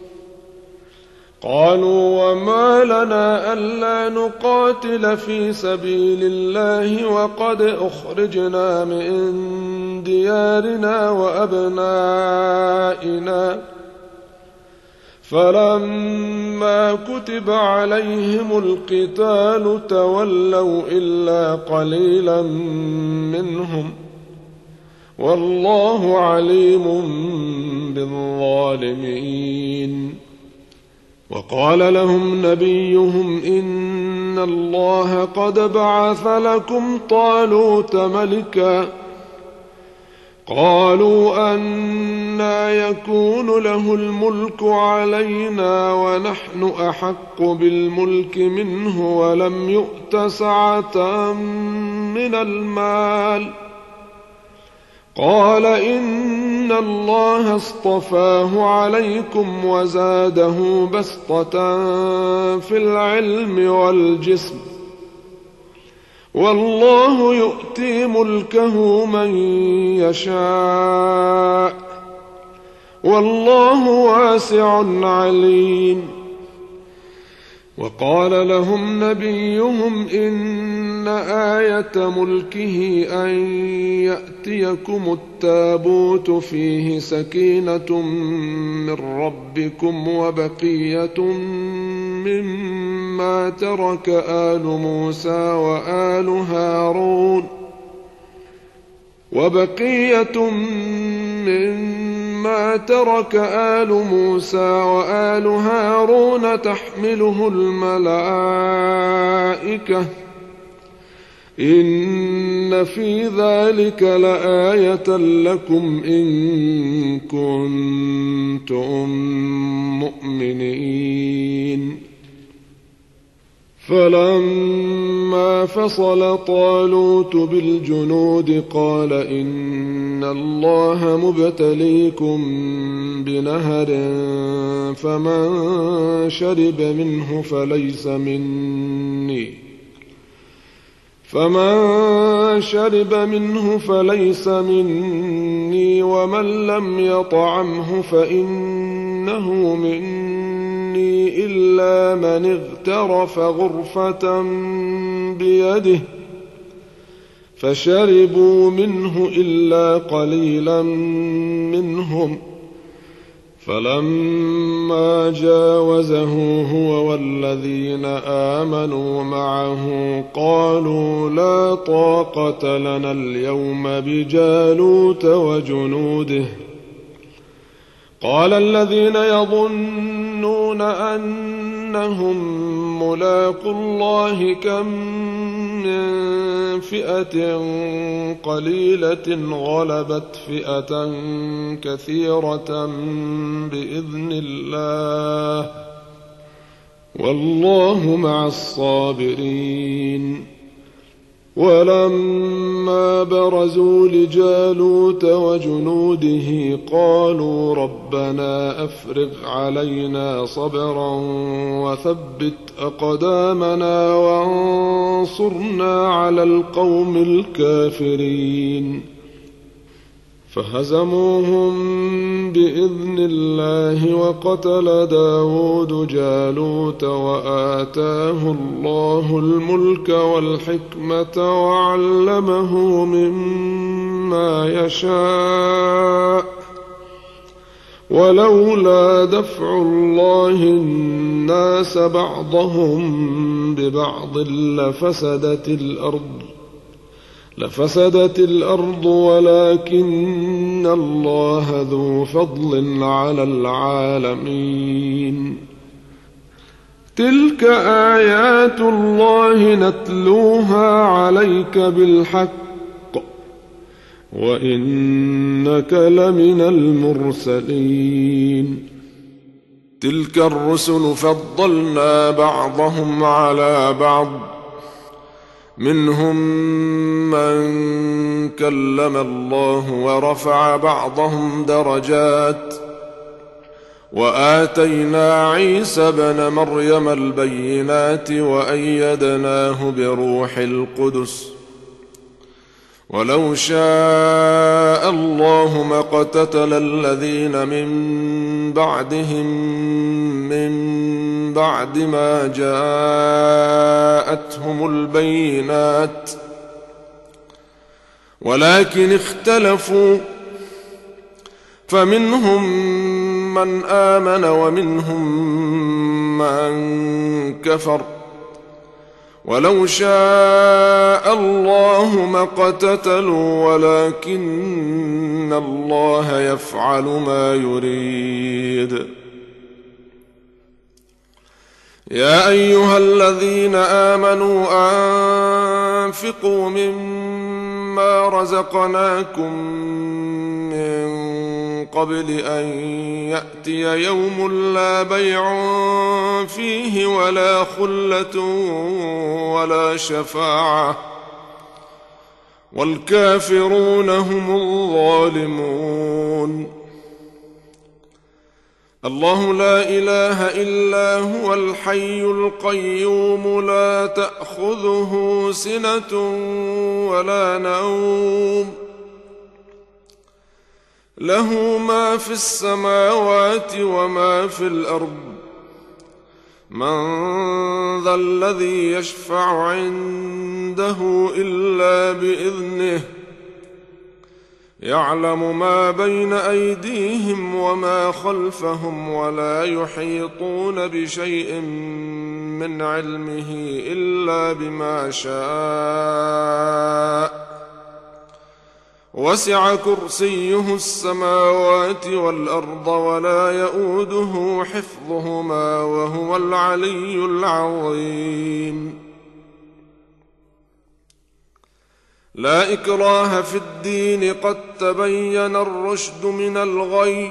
قالوا وما لنا ألا نقاتل في سبيل الله وقد أخرجنا من ديارنا وأبنائنا فلما كتب عليهم القتال تولوا إلا قليلا منهم والله عليم بالظالمين وقال لهم نبيهم إن الله قد بعث لكم طالوت ملكا قالوا أنى يكون له الملك علينا ونحن أحق بالملك منه ولم يؤت سعة من المال قال إن الله اصطفاه عليكم وزاده بسطة في العلم والجسم والله يؤتي ملكه من يشاء والله واسع عليم وقال لهم نبيهم إن آية ملكه أن يأتيكم التابوت فيه سكينة من ربكم وبقية مما ترك آل موسى وآل هارون وبقية مما ترك آل موسى وآل هارون تحمله الملائكة إن في ذلك لآية لكم إن كنتم مؤمنين فلما فصل طالوت بالجنود قال إن الله مبتليكم بنهر فمن شرب منه فليس مني فمن شرب منه فليس مني ومن لم يطعمه فإنه مني إلا من اغترف غرفة بيده فشربوا منه إلا قليلا منهم فلما جاوزه هو والذين آمنوا معه قالوا لا طاقة لنا اليوم بجالوت وجنوده قال الذين يظنون أنهم ملاقو الله كم من فئة قليلة غلبت فئة كثيرة بإذن الله والله مع الصابرين ولما برزوا لجالوت وجنوده قالوا ربنا أفرغ علينا صبرا وثبت أقدامنا وانصرنا على القوم الكافرين فهزموهم بإذن الله وقتل داود جالوت وآتاه الله الملك والحكمة وعلمه مما يشاء ولولا دفع الله الناس بعضهم ببعض لفسدت الأرض لفسدت الأرض ولكن الله ذو فضل على العالمين تلك آيات الله نتلوها عليك بالحق وإنك لمن المرسلين تلك الرسل فضلنا بعضهم على بعض منهم من كلم الله ورفع بعضهم درجات وآتينا عيسى ابن مريم البينات وأيدناه بروح القدس ولو شاء الله ما اقتتل الذين من بعدهم من بعد ما جاءتهم البينات ولكن اختلفوا فمنهم من آمن ومنهم من كفر ولو شاء الله ما اقتتلوا ولكن الله يفعل ما يريد. يا أيها الذين آمنوا أنفقوا مما رزقناكم من قبل أن يأتي يوم لا بيع فيه ولا خلة ولا شفاعة والكافرون هم الظالمون. الله لا إله إلا هو الحي القيوم لا تأخذه سنة ولا نوم له ما في السماوات وما في الأرض من ذا الذي يشفع عنده إلا بإذنه يعلم ما بين أيديهم وما خلفهم ولا يحيطون بشيء من علمه إلا بما شاء وسع كرسيه السماوات والأرض ولا يئوده حفظهما وهو العلي العظيم. لا إكراه في الدين قد تبين الرشد من الغي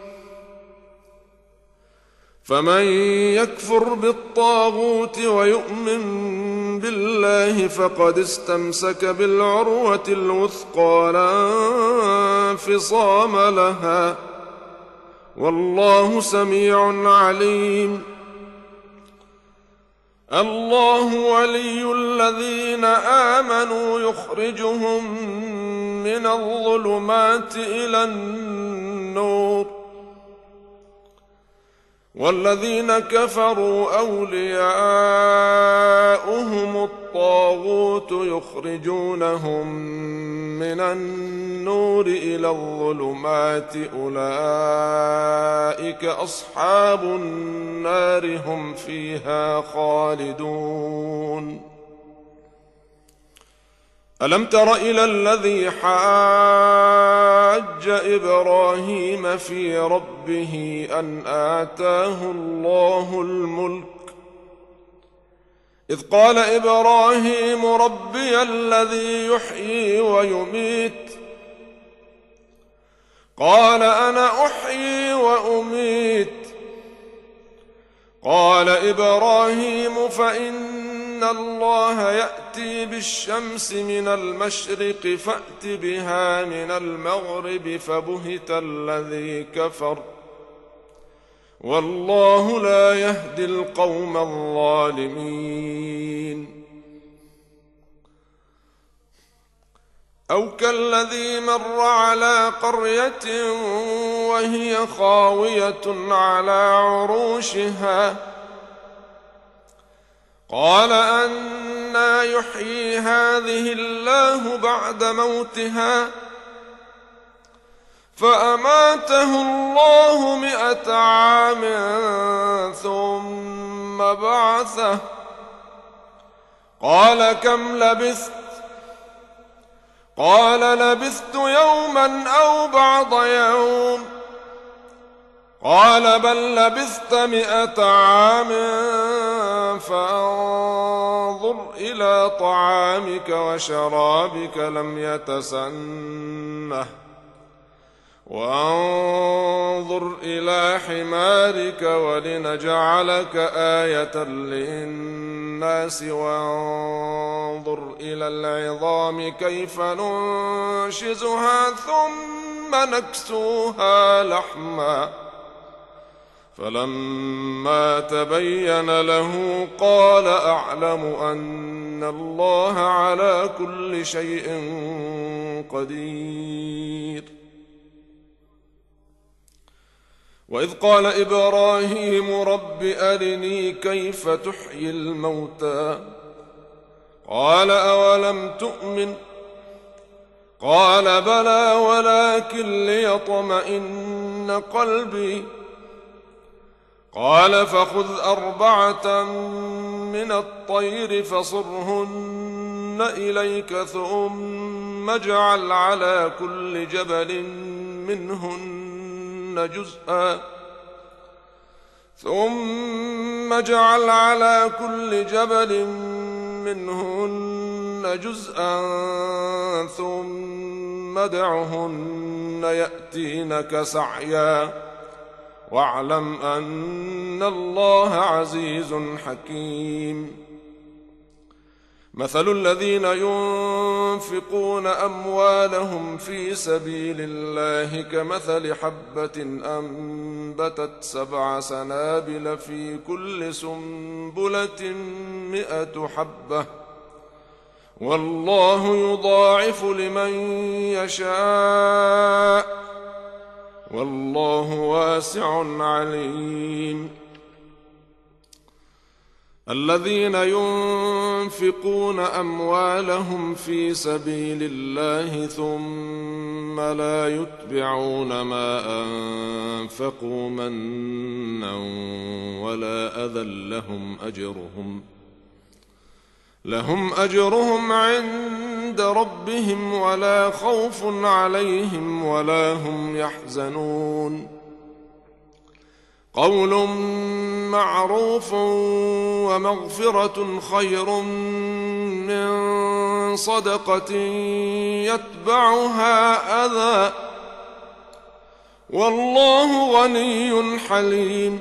فمن يكفر بالطاغوت ويؤمن بالله فقد استمسك بالعروة الوثقى لا انفصام لها والله سميع عليم. الله ولي الذين آمنوا يخرجهم من الظلمات إلى النور والذين كفروا أولياؤهم الطاغوت يخرجونهم من النور إلى الظلمات أولئك أصحاب النار هم فيها خالدون. ألم تر إلى الذي حاج إبراهيم في ربه أن آتاه الله الملك إذ قال إبراهيم ربي الذي يحيي ويميت قال أنا أحيي وأميت قال إبراهيم فإن الله يأتي بالشمس من المشرق فأت بها من المغرب فبهت الذي كفر والله لا يهدي القوم الظالمين. أو كالذي مر على قرية وهي خاوية على عروشها قال أنى يحيي هذه الله بعد موتها فأماته الله مئة عام ثم بعثه قال كم لبثت قال لبثت يوما أو بعض يوم قال بل لبثت مئة عام فانظر إلى طعامك وشرابك لم يتسنه وانظر إلى حمارك ولنجعلك آية للناس للناس وانظر إلى العظام كيف ننشزها ثم نكسوها لحما فلما تبين له قال أعلم أن الله على كل شيء قدير. وإذ قال إبراهيم رب أرني كيف تحيي الموتى قال أولم تؤمن قال بلى ولكن ليطمئن قلبي قال فخذ أربعة من الطير فصرهن إليك ثم اجعل على كل جبل منهن جزءا ثم اجعل على كل جبل منهن جزءا ثم ادعهن يأتينك سعيا واعلم أن الله عزيز حكيم. مثل الذين ينفقون أموالهم في سبيل الله كمثل حبة أنبتت سبع سنابل في كل سنبلة مئة حبة والله يضاعف لمن يشاء والله واسع عليم. الذين ينفقون أموالهم في سبيل الله ثم لا يتبعون ما أنفقوا منا ولا أذى لهم أجرهم لهم أجرهم عند ربهم ولا خوف عليهم ولا هم يحزنون. قول معروف ومغفرة خير من صدقة يتبعها أذى والله غني حليم.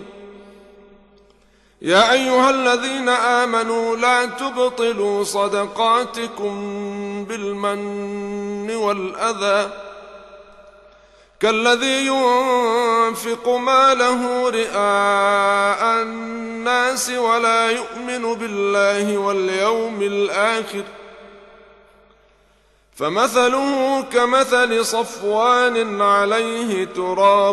يا أيها الذين آمنوا لا تبطلوا صدقاتكم بالمن والأذى كالذي ينفق ماله رئاء الناس ولا يؤمن بالله واليوم الآخر فمثله كمثل صفوان عليه تراب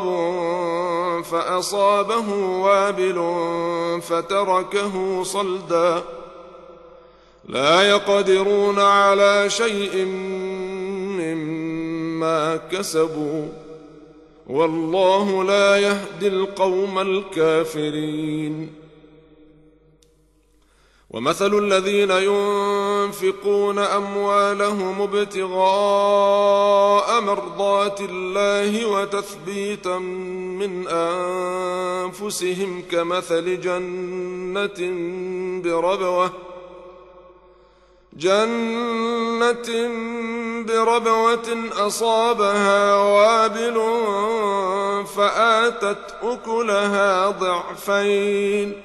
فأصابه وابل فتركه صلدا لا يقدرون على شيء مما كسبوا والله لا يهدي القوم الكافرين. ومثل الذين ينفقون أموالهم ابتغاء مرضات الله وتثبيتا من أنفسهم كمثل جنة بربوة جنة بربوة أصابها وابل فآتت أكلها ضعفين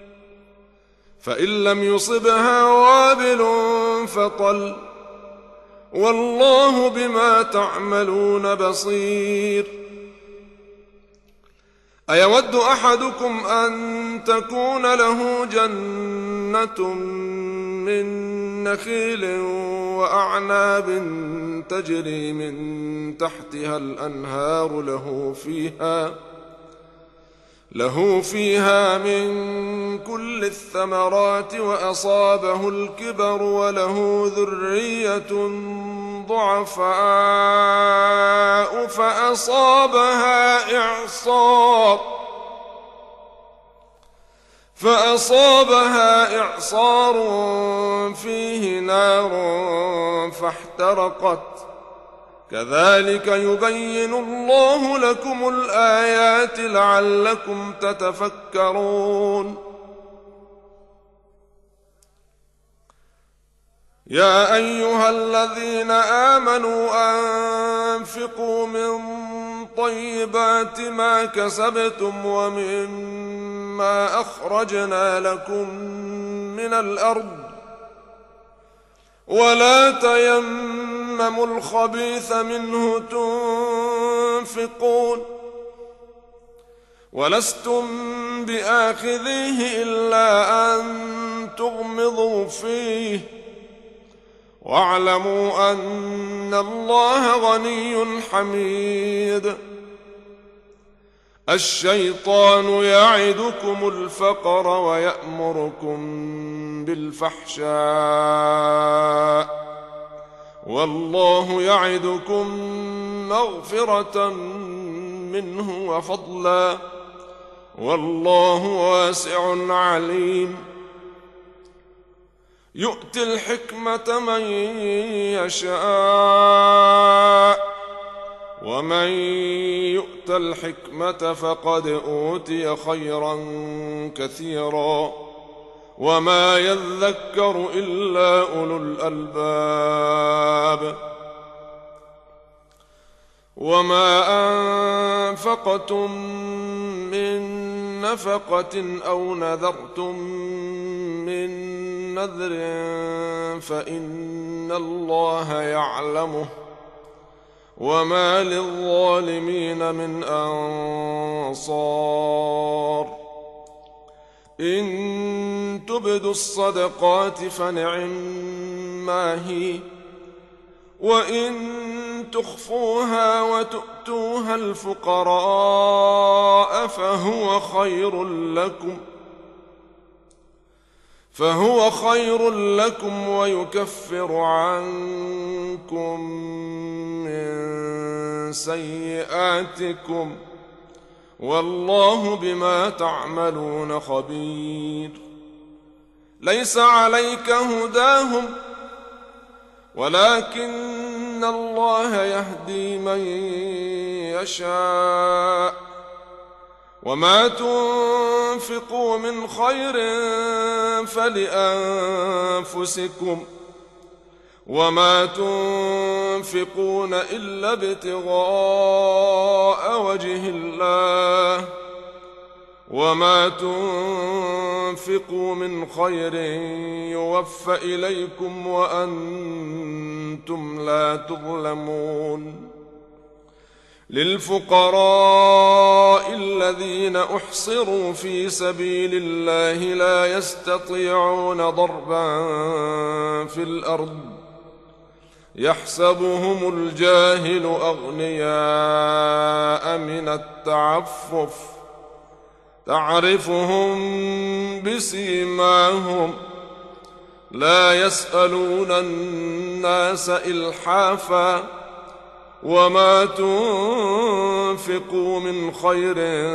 فإن لم يصبها وابل فطل والله بما تعملون بصير. أيود أحدكم أن تكون له جنة من نخيل وأعناب تجري من تحتها الأنهار له فيها له فيها من كل الثمرات وأصابه الكبر وله ذرية ضعفاء فأصابها إعصار فأصابها إعصار فيه نار فاحترقت كذلك يبين الله لكم الآيات لعلكم تتفكرون. يا أيها الذين آمنوا أنفقوا من طيبات ما كسبتم ومما أخرجنا لكم من من الأرض ولا تيمموا الخبيث منه تنفقون ولستم بآخذيه إلا أن تغمضوا فيه واعلموا أن الله غني حميد. الشيطان يعدكم الفقر ويأمركم بالفحشاء والله يعدكم مغفرة منه وفضلا والله واسع عليم. يؤتي الحكمة من يشاء ومن يؤت الحكمة فقد أوتي خيرا كثيرا وما يذكر إلا أولو الألباب. وما أنفقتم من نفقة أو نذرتم من نذر فإن الله يعلمه وما للظالمين من أنصار. إن تبدوا الصدقات فنعما هي وإن تخفوها وتؤتوها الفقراء فهو خير لكم فهو خير لكم ويكفر عنكم من سيئاتكم والله بما تعملون خبير. ليس عليك هداهم ولكن الله يهدي من يشاء وما تنفقوا من خير فلأنفسكم وما تنفقون إلا ابتغاء وجه الله وما تنفقوا من خير يوفى إليكم وأنتم لا تظلمون. للفقراء الذين أحصروا في سبيل الله لا يستطيعون ضربا في الأرض يحسبهم الجاهل أغنياء من التعفف تعرفهم بسيماهم لا يسألون الناس إلحافا وما تنفقوا من خير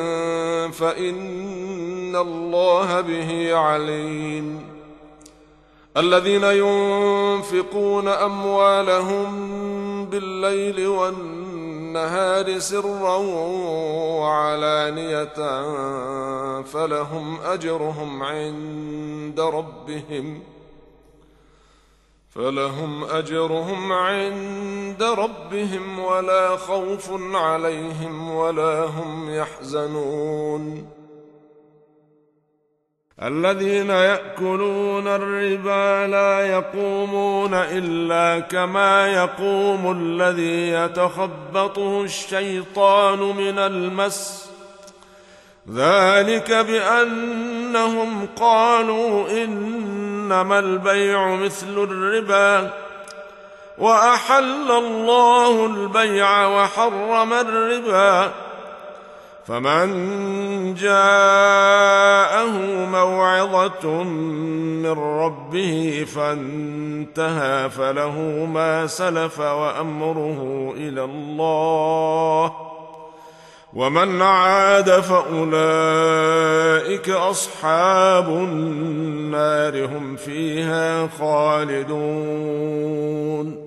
فإن الله به عليم. الذين ينفقون أموالهم بالليل والنهار سرا وعلانية فلهم أجرهم عند ربهم فلهم أجرهم عند ربهم ولا خوف عليهم ولا هم يحزنون. الذين يأكلون الربا لا يقومون إلا كما يقوم الذي يتخبطه الشيطان من المس ذلك بأنهم قالوا إنما البيع مثل الربا وأحل الله البيع وحرم الربا فمن جاءه موعظة من ربه فانتهى فله ما سلف وأمره إلى الله ومن عاد فأولئك أصحاب النار هم فيها خالدون.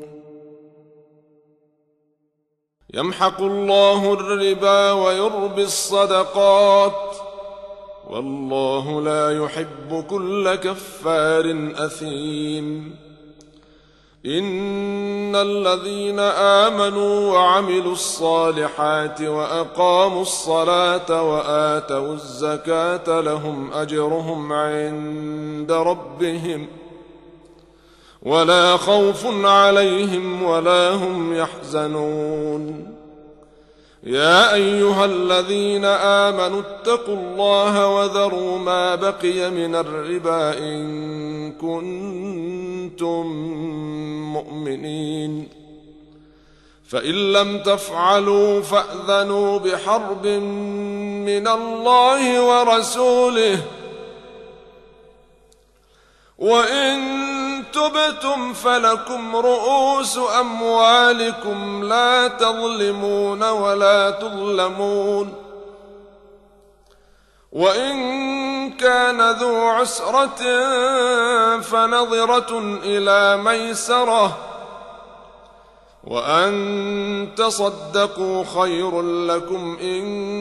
يمحق الله الربا ويربي الصدقات والله لا يحب كل كفار أثيم. إن الذين آمنوا وعملوا الصالحات وأقاموا الصلاة وآتوا الزكاة لهم أجرهم عند ربهم ولا خوف عليهم ولا هم يحزنون يا أيها الذين آمنوا اتقوا الله وذروا ما بقي من الربا إن كنتم مؤمنين فإن لم تفعلوا فأذنوا بحرب من الله ورسوله وإن تبتم فلكم رؤوس أموالكم لا تظلمون ولا تظلمون وإن كان ذو عسرة فنظرة إلى ميسرة وأن تصدقوا خير لكم إن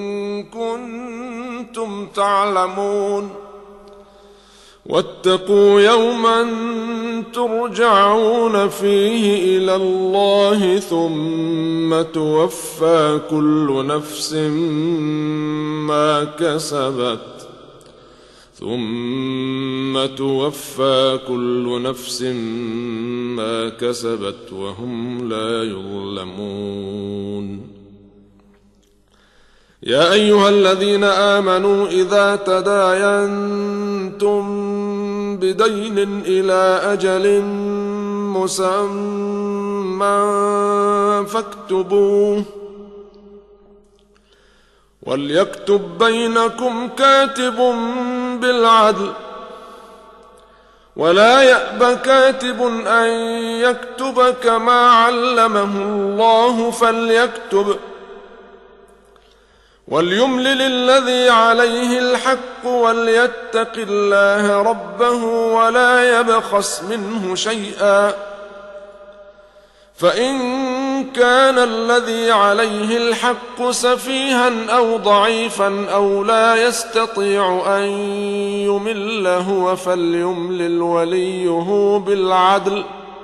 كنتم تعلمون واتقوا يوما ترجعون فيه إلى الله ثم توفى كل نفس ما كسبت ثم توفى كل نفس ما كسبت وهم لا يظلمون يا أيها الذين آمنوا إذا تداينتم بدين إلى أجل مسمى فاكتبوه وليكتب بينكم كاتب بالعدل ولا يأب كاتب أن يكتب كما علمه الله فليكتب وليملل الذي عليه الحق وليتق الله ربه ولا يبخس منه شيئا فإن كان الذي عليه الحق سفيها أو ضعيفا أو لا يستطيع أن يمل هو فليملل وليه بالعدل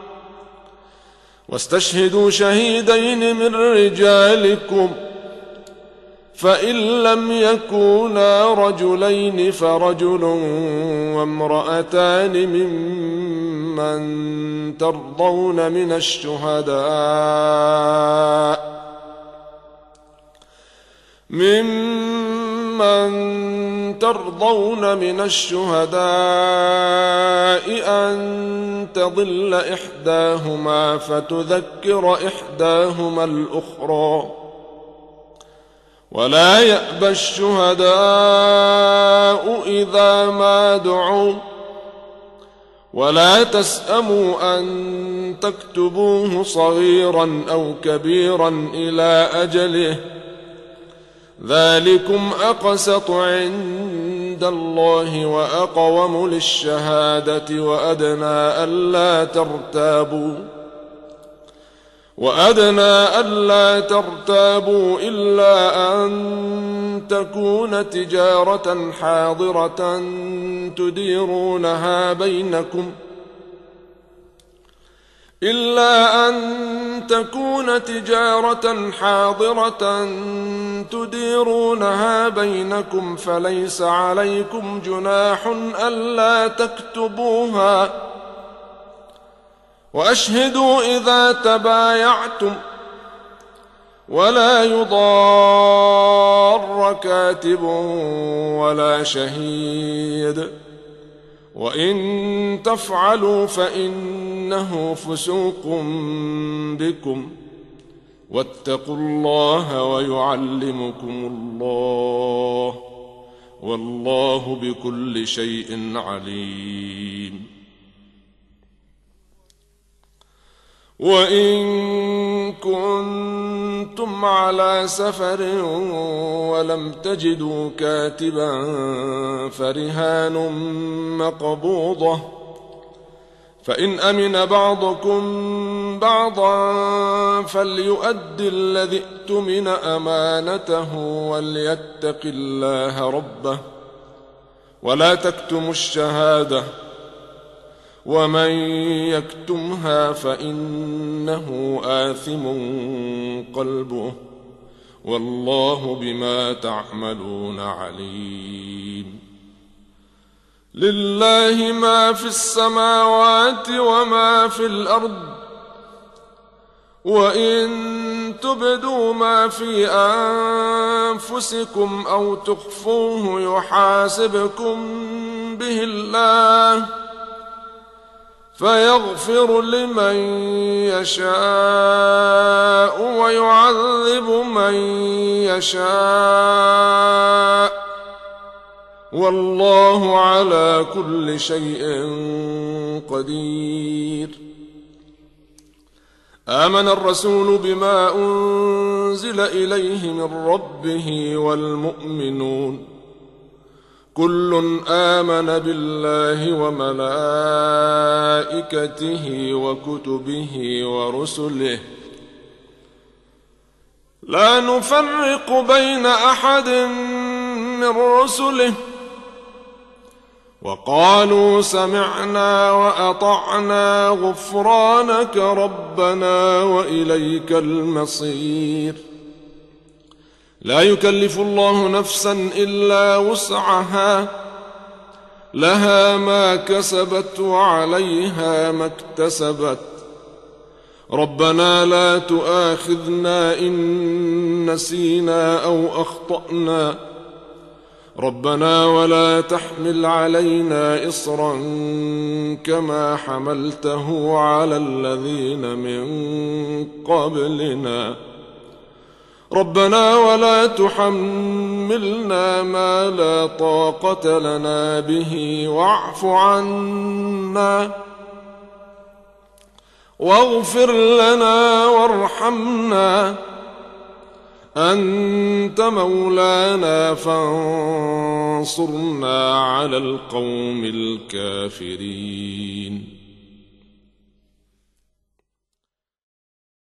واستشهدوا شهيدين من رجالكم فإن لم يكونا رجلين فرجل وامرأتان ممن ترضون من الشهداء ممن ترضون من الشهداء أن تضل إحداهما فتذكر إحداهما الأخرى ولا يأبى الشهداء إذا ما دعوا ولا تسأموا أن تكتبوه صغيرا أو كبيرا إلى أجله ذلكم أقسط عند الله وأقوم للشهادة وأدنى ألا ترتابوا وأدنى ألا ترتابوا إلا أن تكون تجارة حاضرة تديرونها بينكم إلا أن تكون تجارة حاضرة تديرونها بينكم فليس عليكم جناح ألا تكتبوها وأشهدوا إذا تبايعتم ولا يضار كاتب ولا شهيد وإن تفعلوا فإنه فسوق بكم واتقوا الله ويعلمكم الله والله بكل شيء عليم وإن كنتم على سفر ولم تجدوا كاتبا فرهان مقبوضة فإن أمن بعضكم بعضا فليؤد الذي ائتمن أمانته وليتق الله ربه ولا تكتموا الشهادة ومن يكتمها فإنه آثم قلبه والله بما تعملون عليم. لله ما في السماوات وما في الأرض وإن تبدوا ما في أنفسكم أو تخفوه يحاسبكم به الله فيغفر لمن يشاء ويعذب من يشاء والله على كل شيء قدير. آمن الرسول بما أنزل إليه من ربه والمؤمنون كل آمن بالله وملائكته وكتبه ورسله لا نفرق بين أحد من رسله وقالوا سمعنا وأطعنا غفرانك ربنا وإليك المصير. لا يكلف الله نفسا إلا وسعها لها ما كسبت وعليها ما اكتسبت ربنا لا تؤاخذنا إن نسينا أو أخطأنا ربنا ولا تحمل علينا إصرا كما حملته على الذين من قبلنا ربنا ولا تحملنا ما لا طاقة لنا به واعف عنا واغفر لنا وارحمنا أنت مولانا فانصرنا على القوم الكافرين.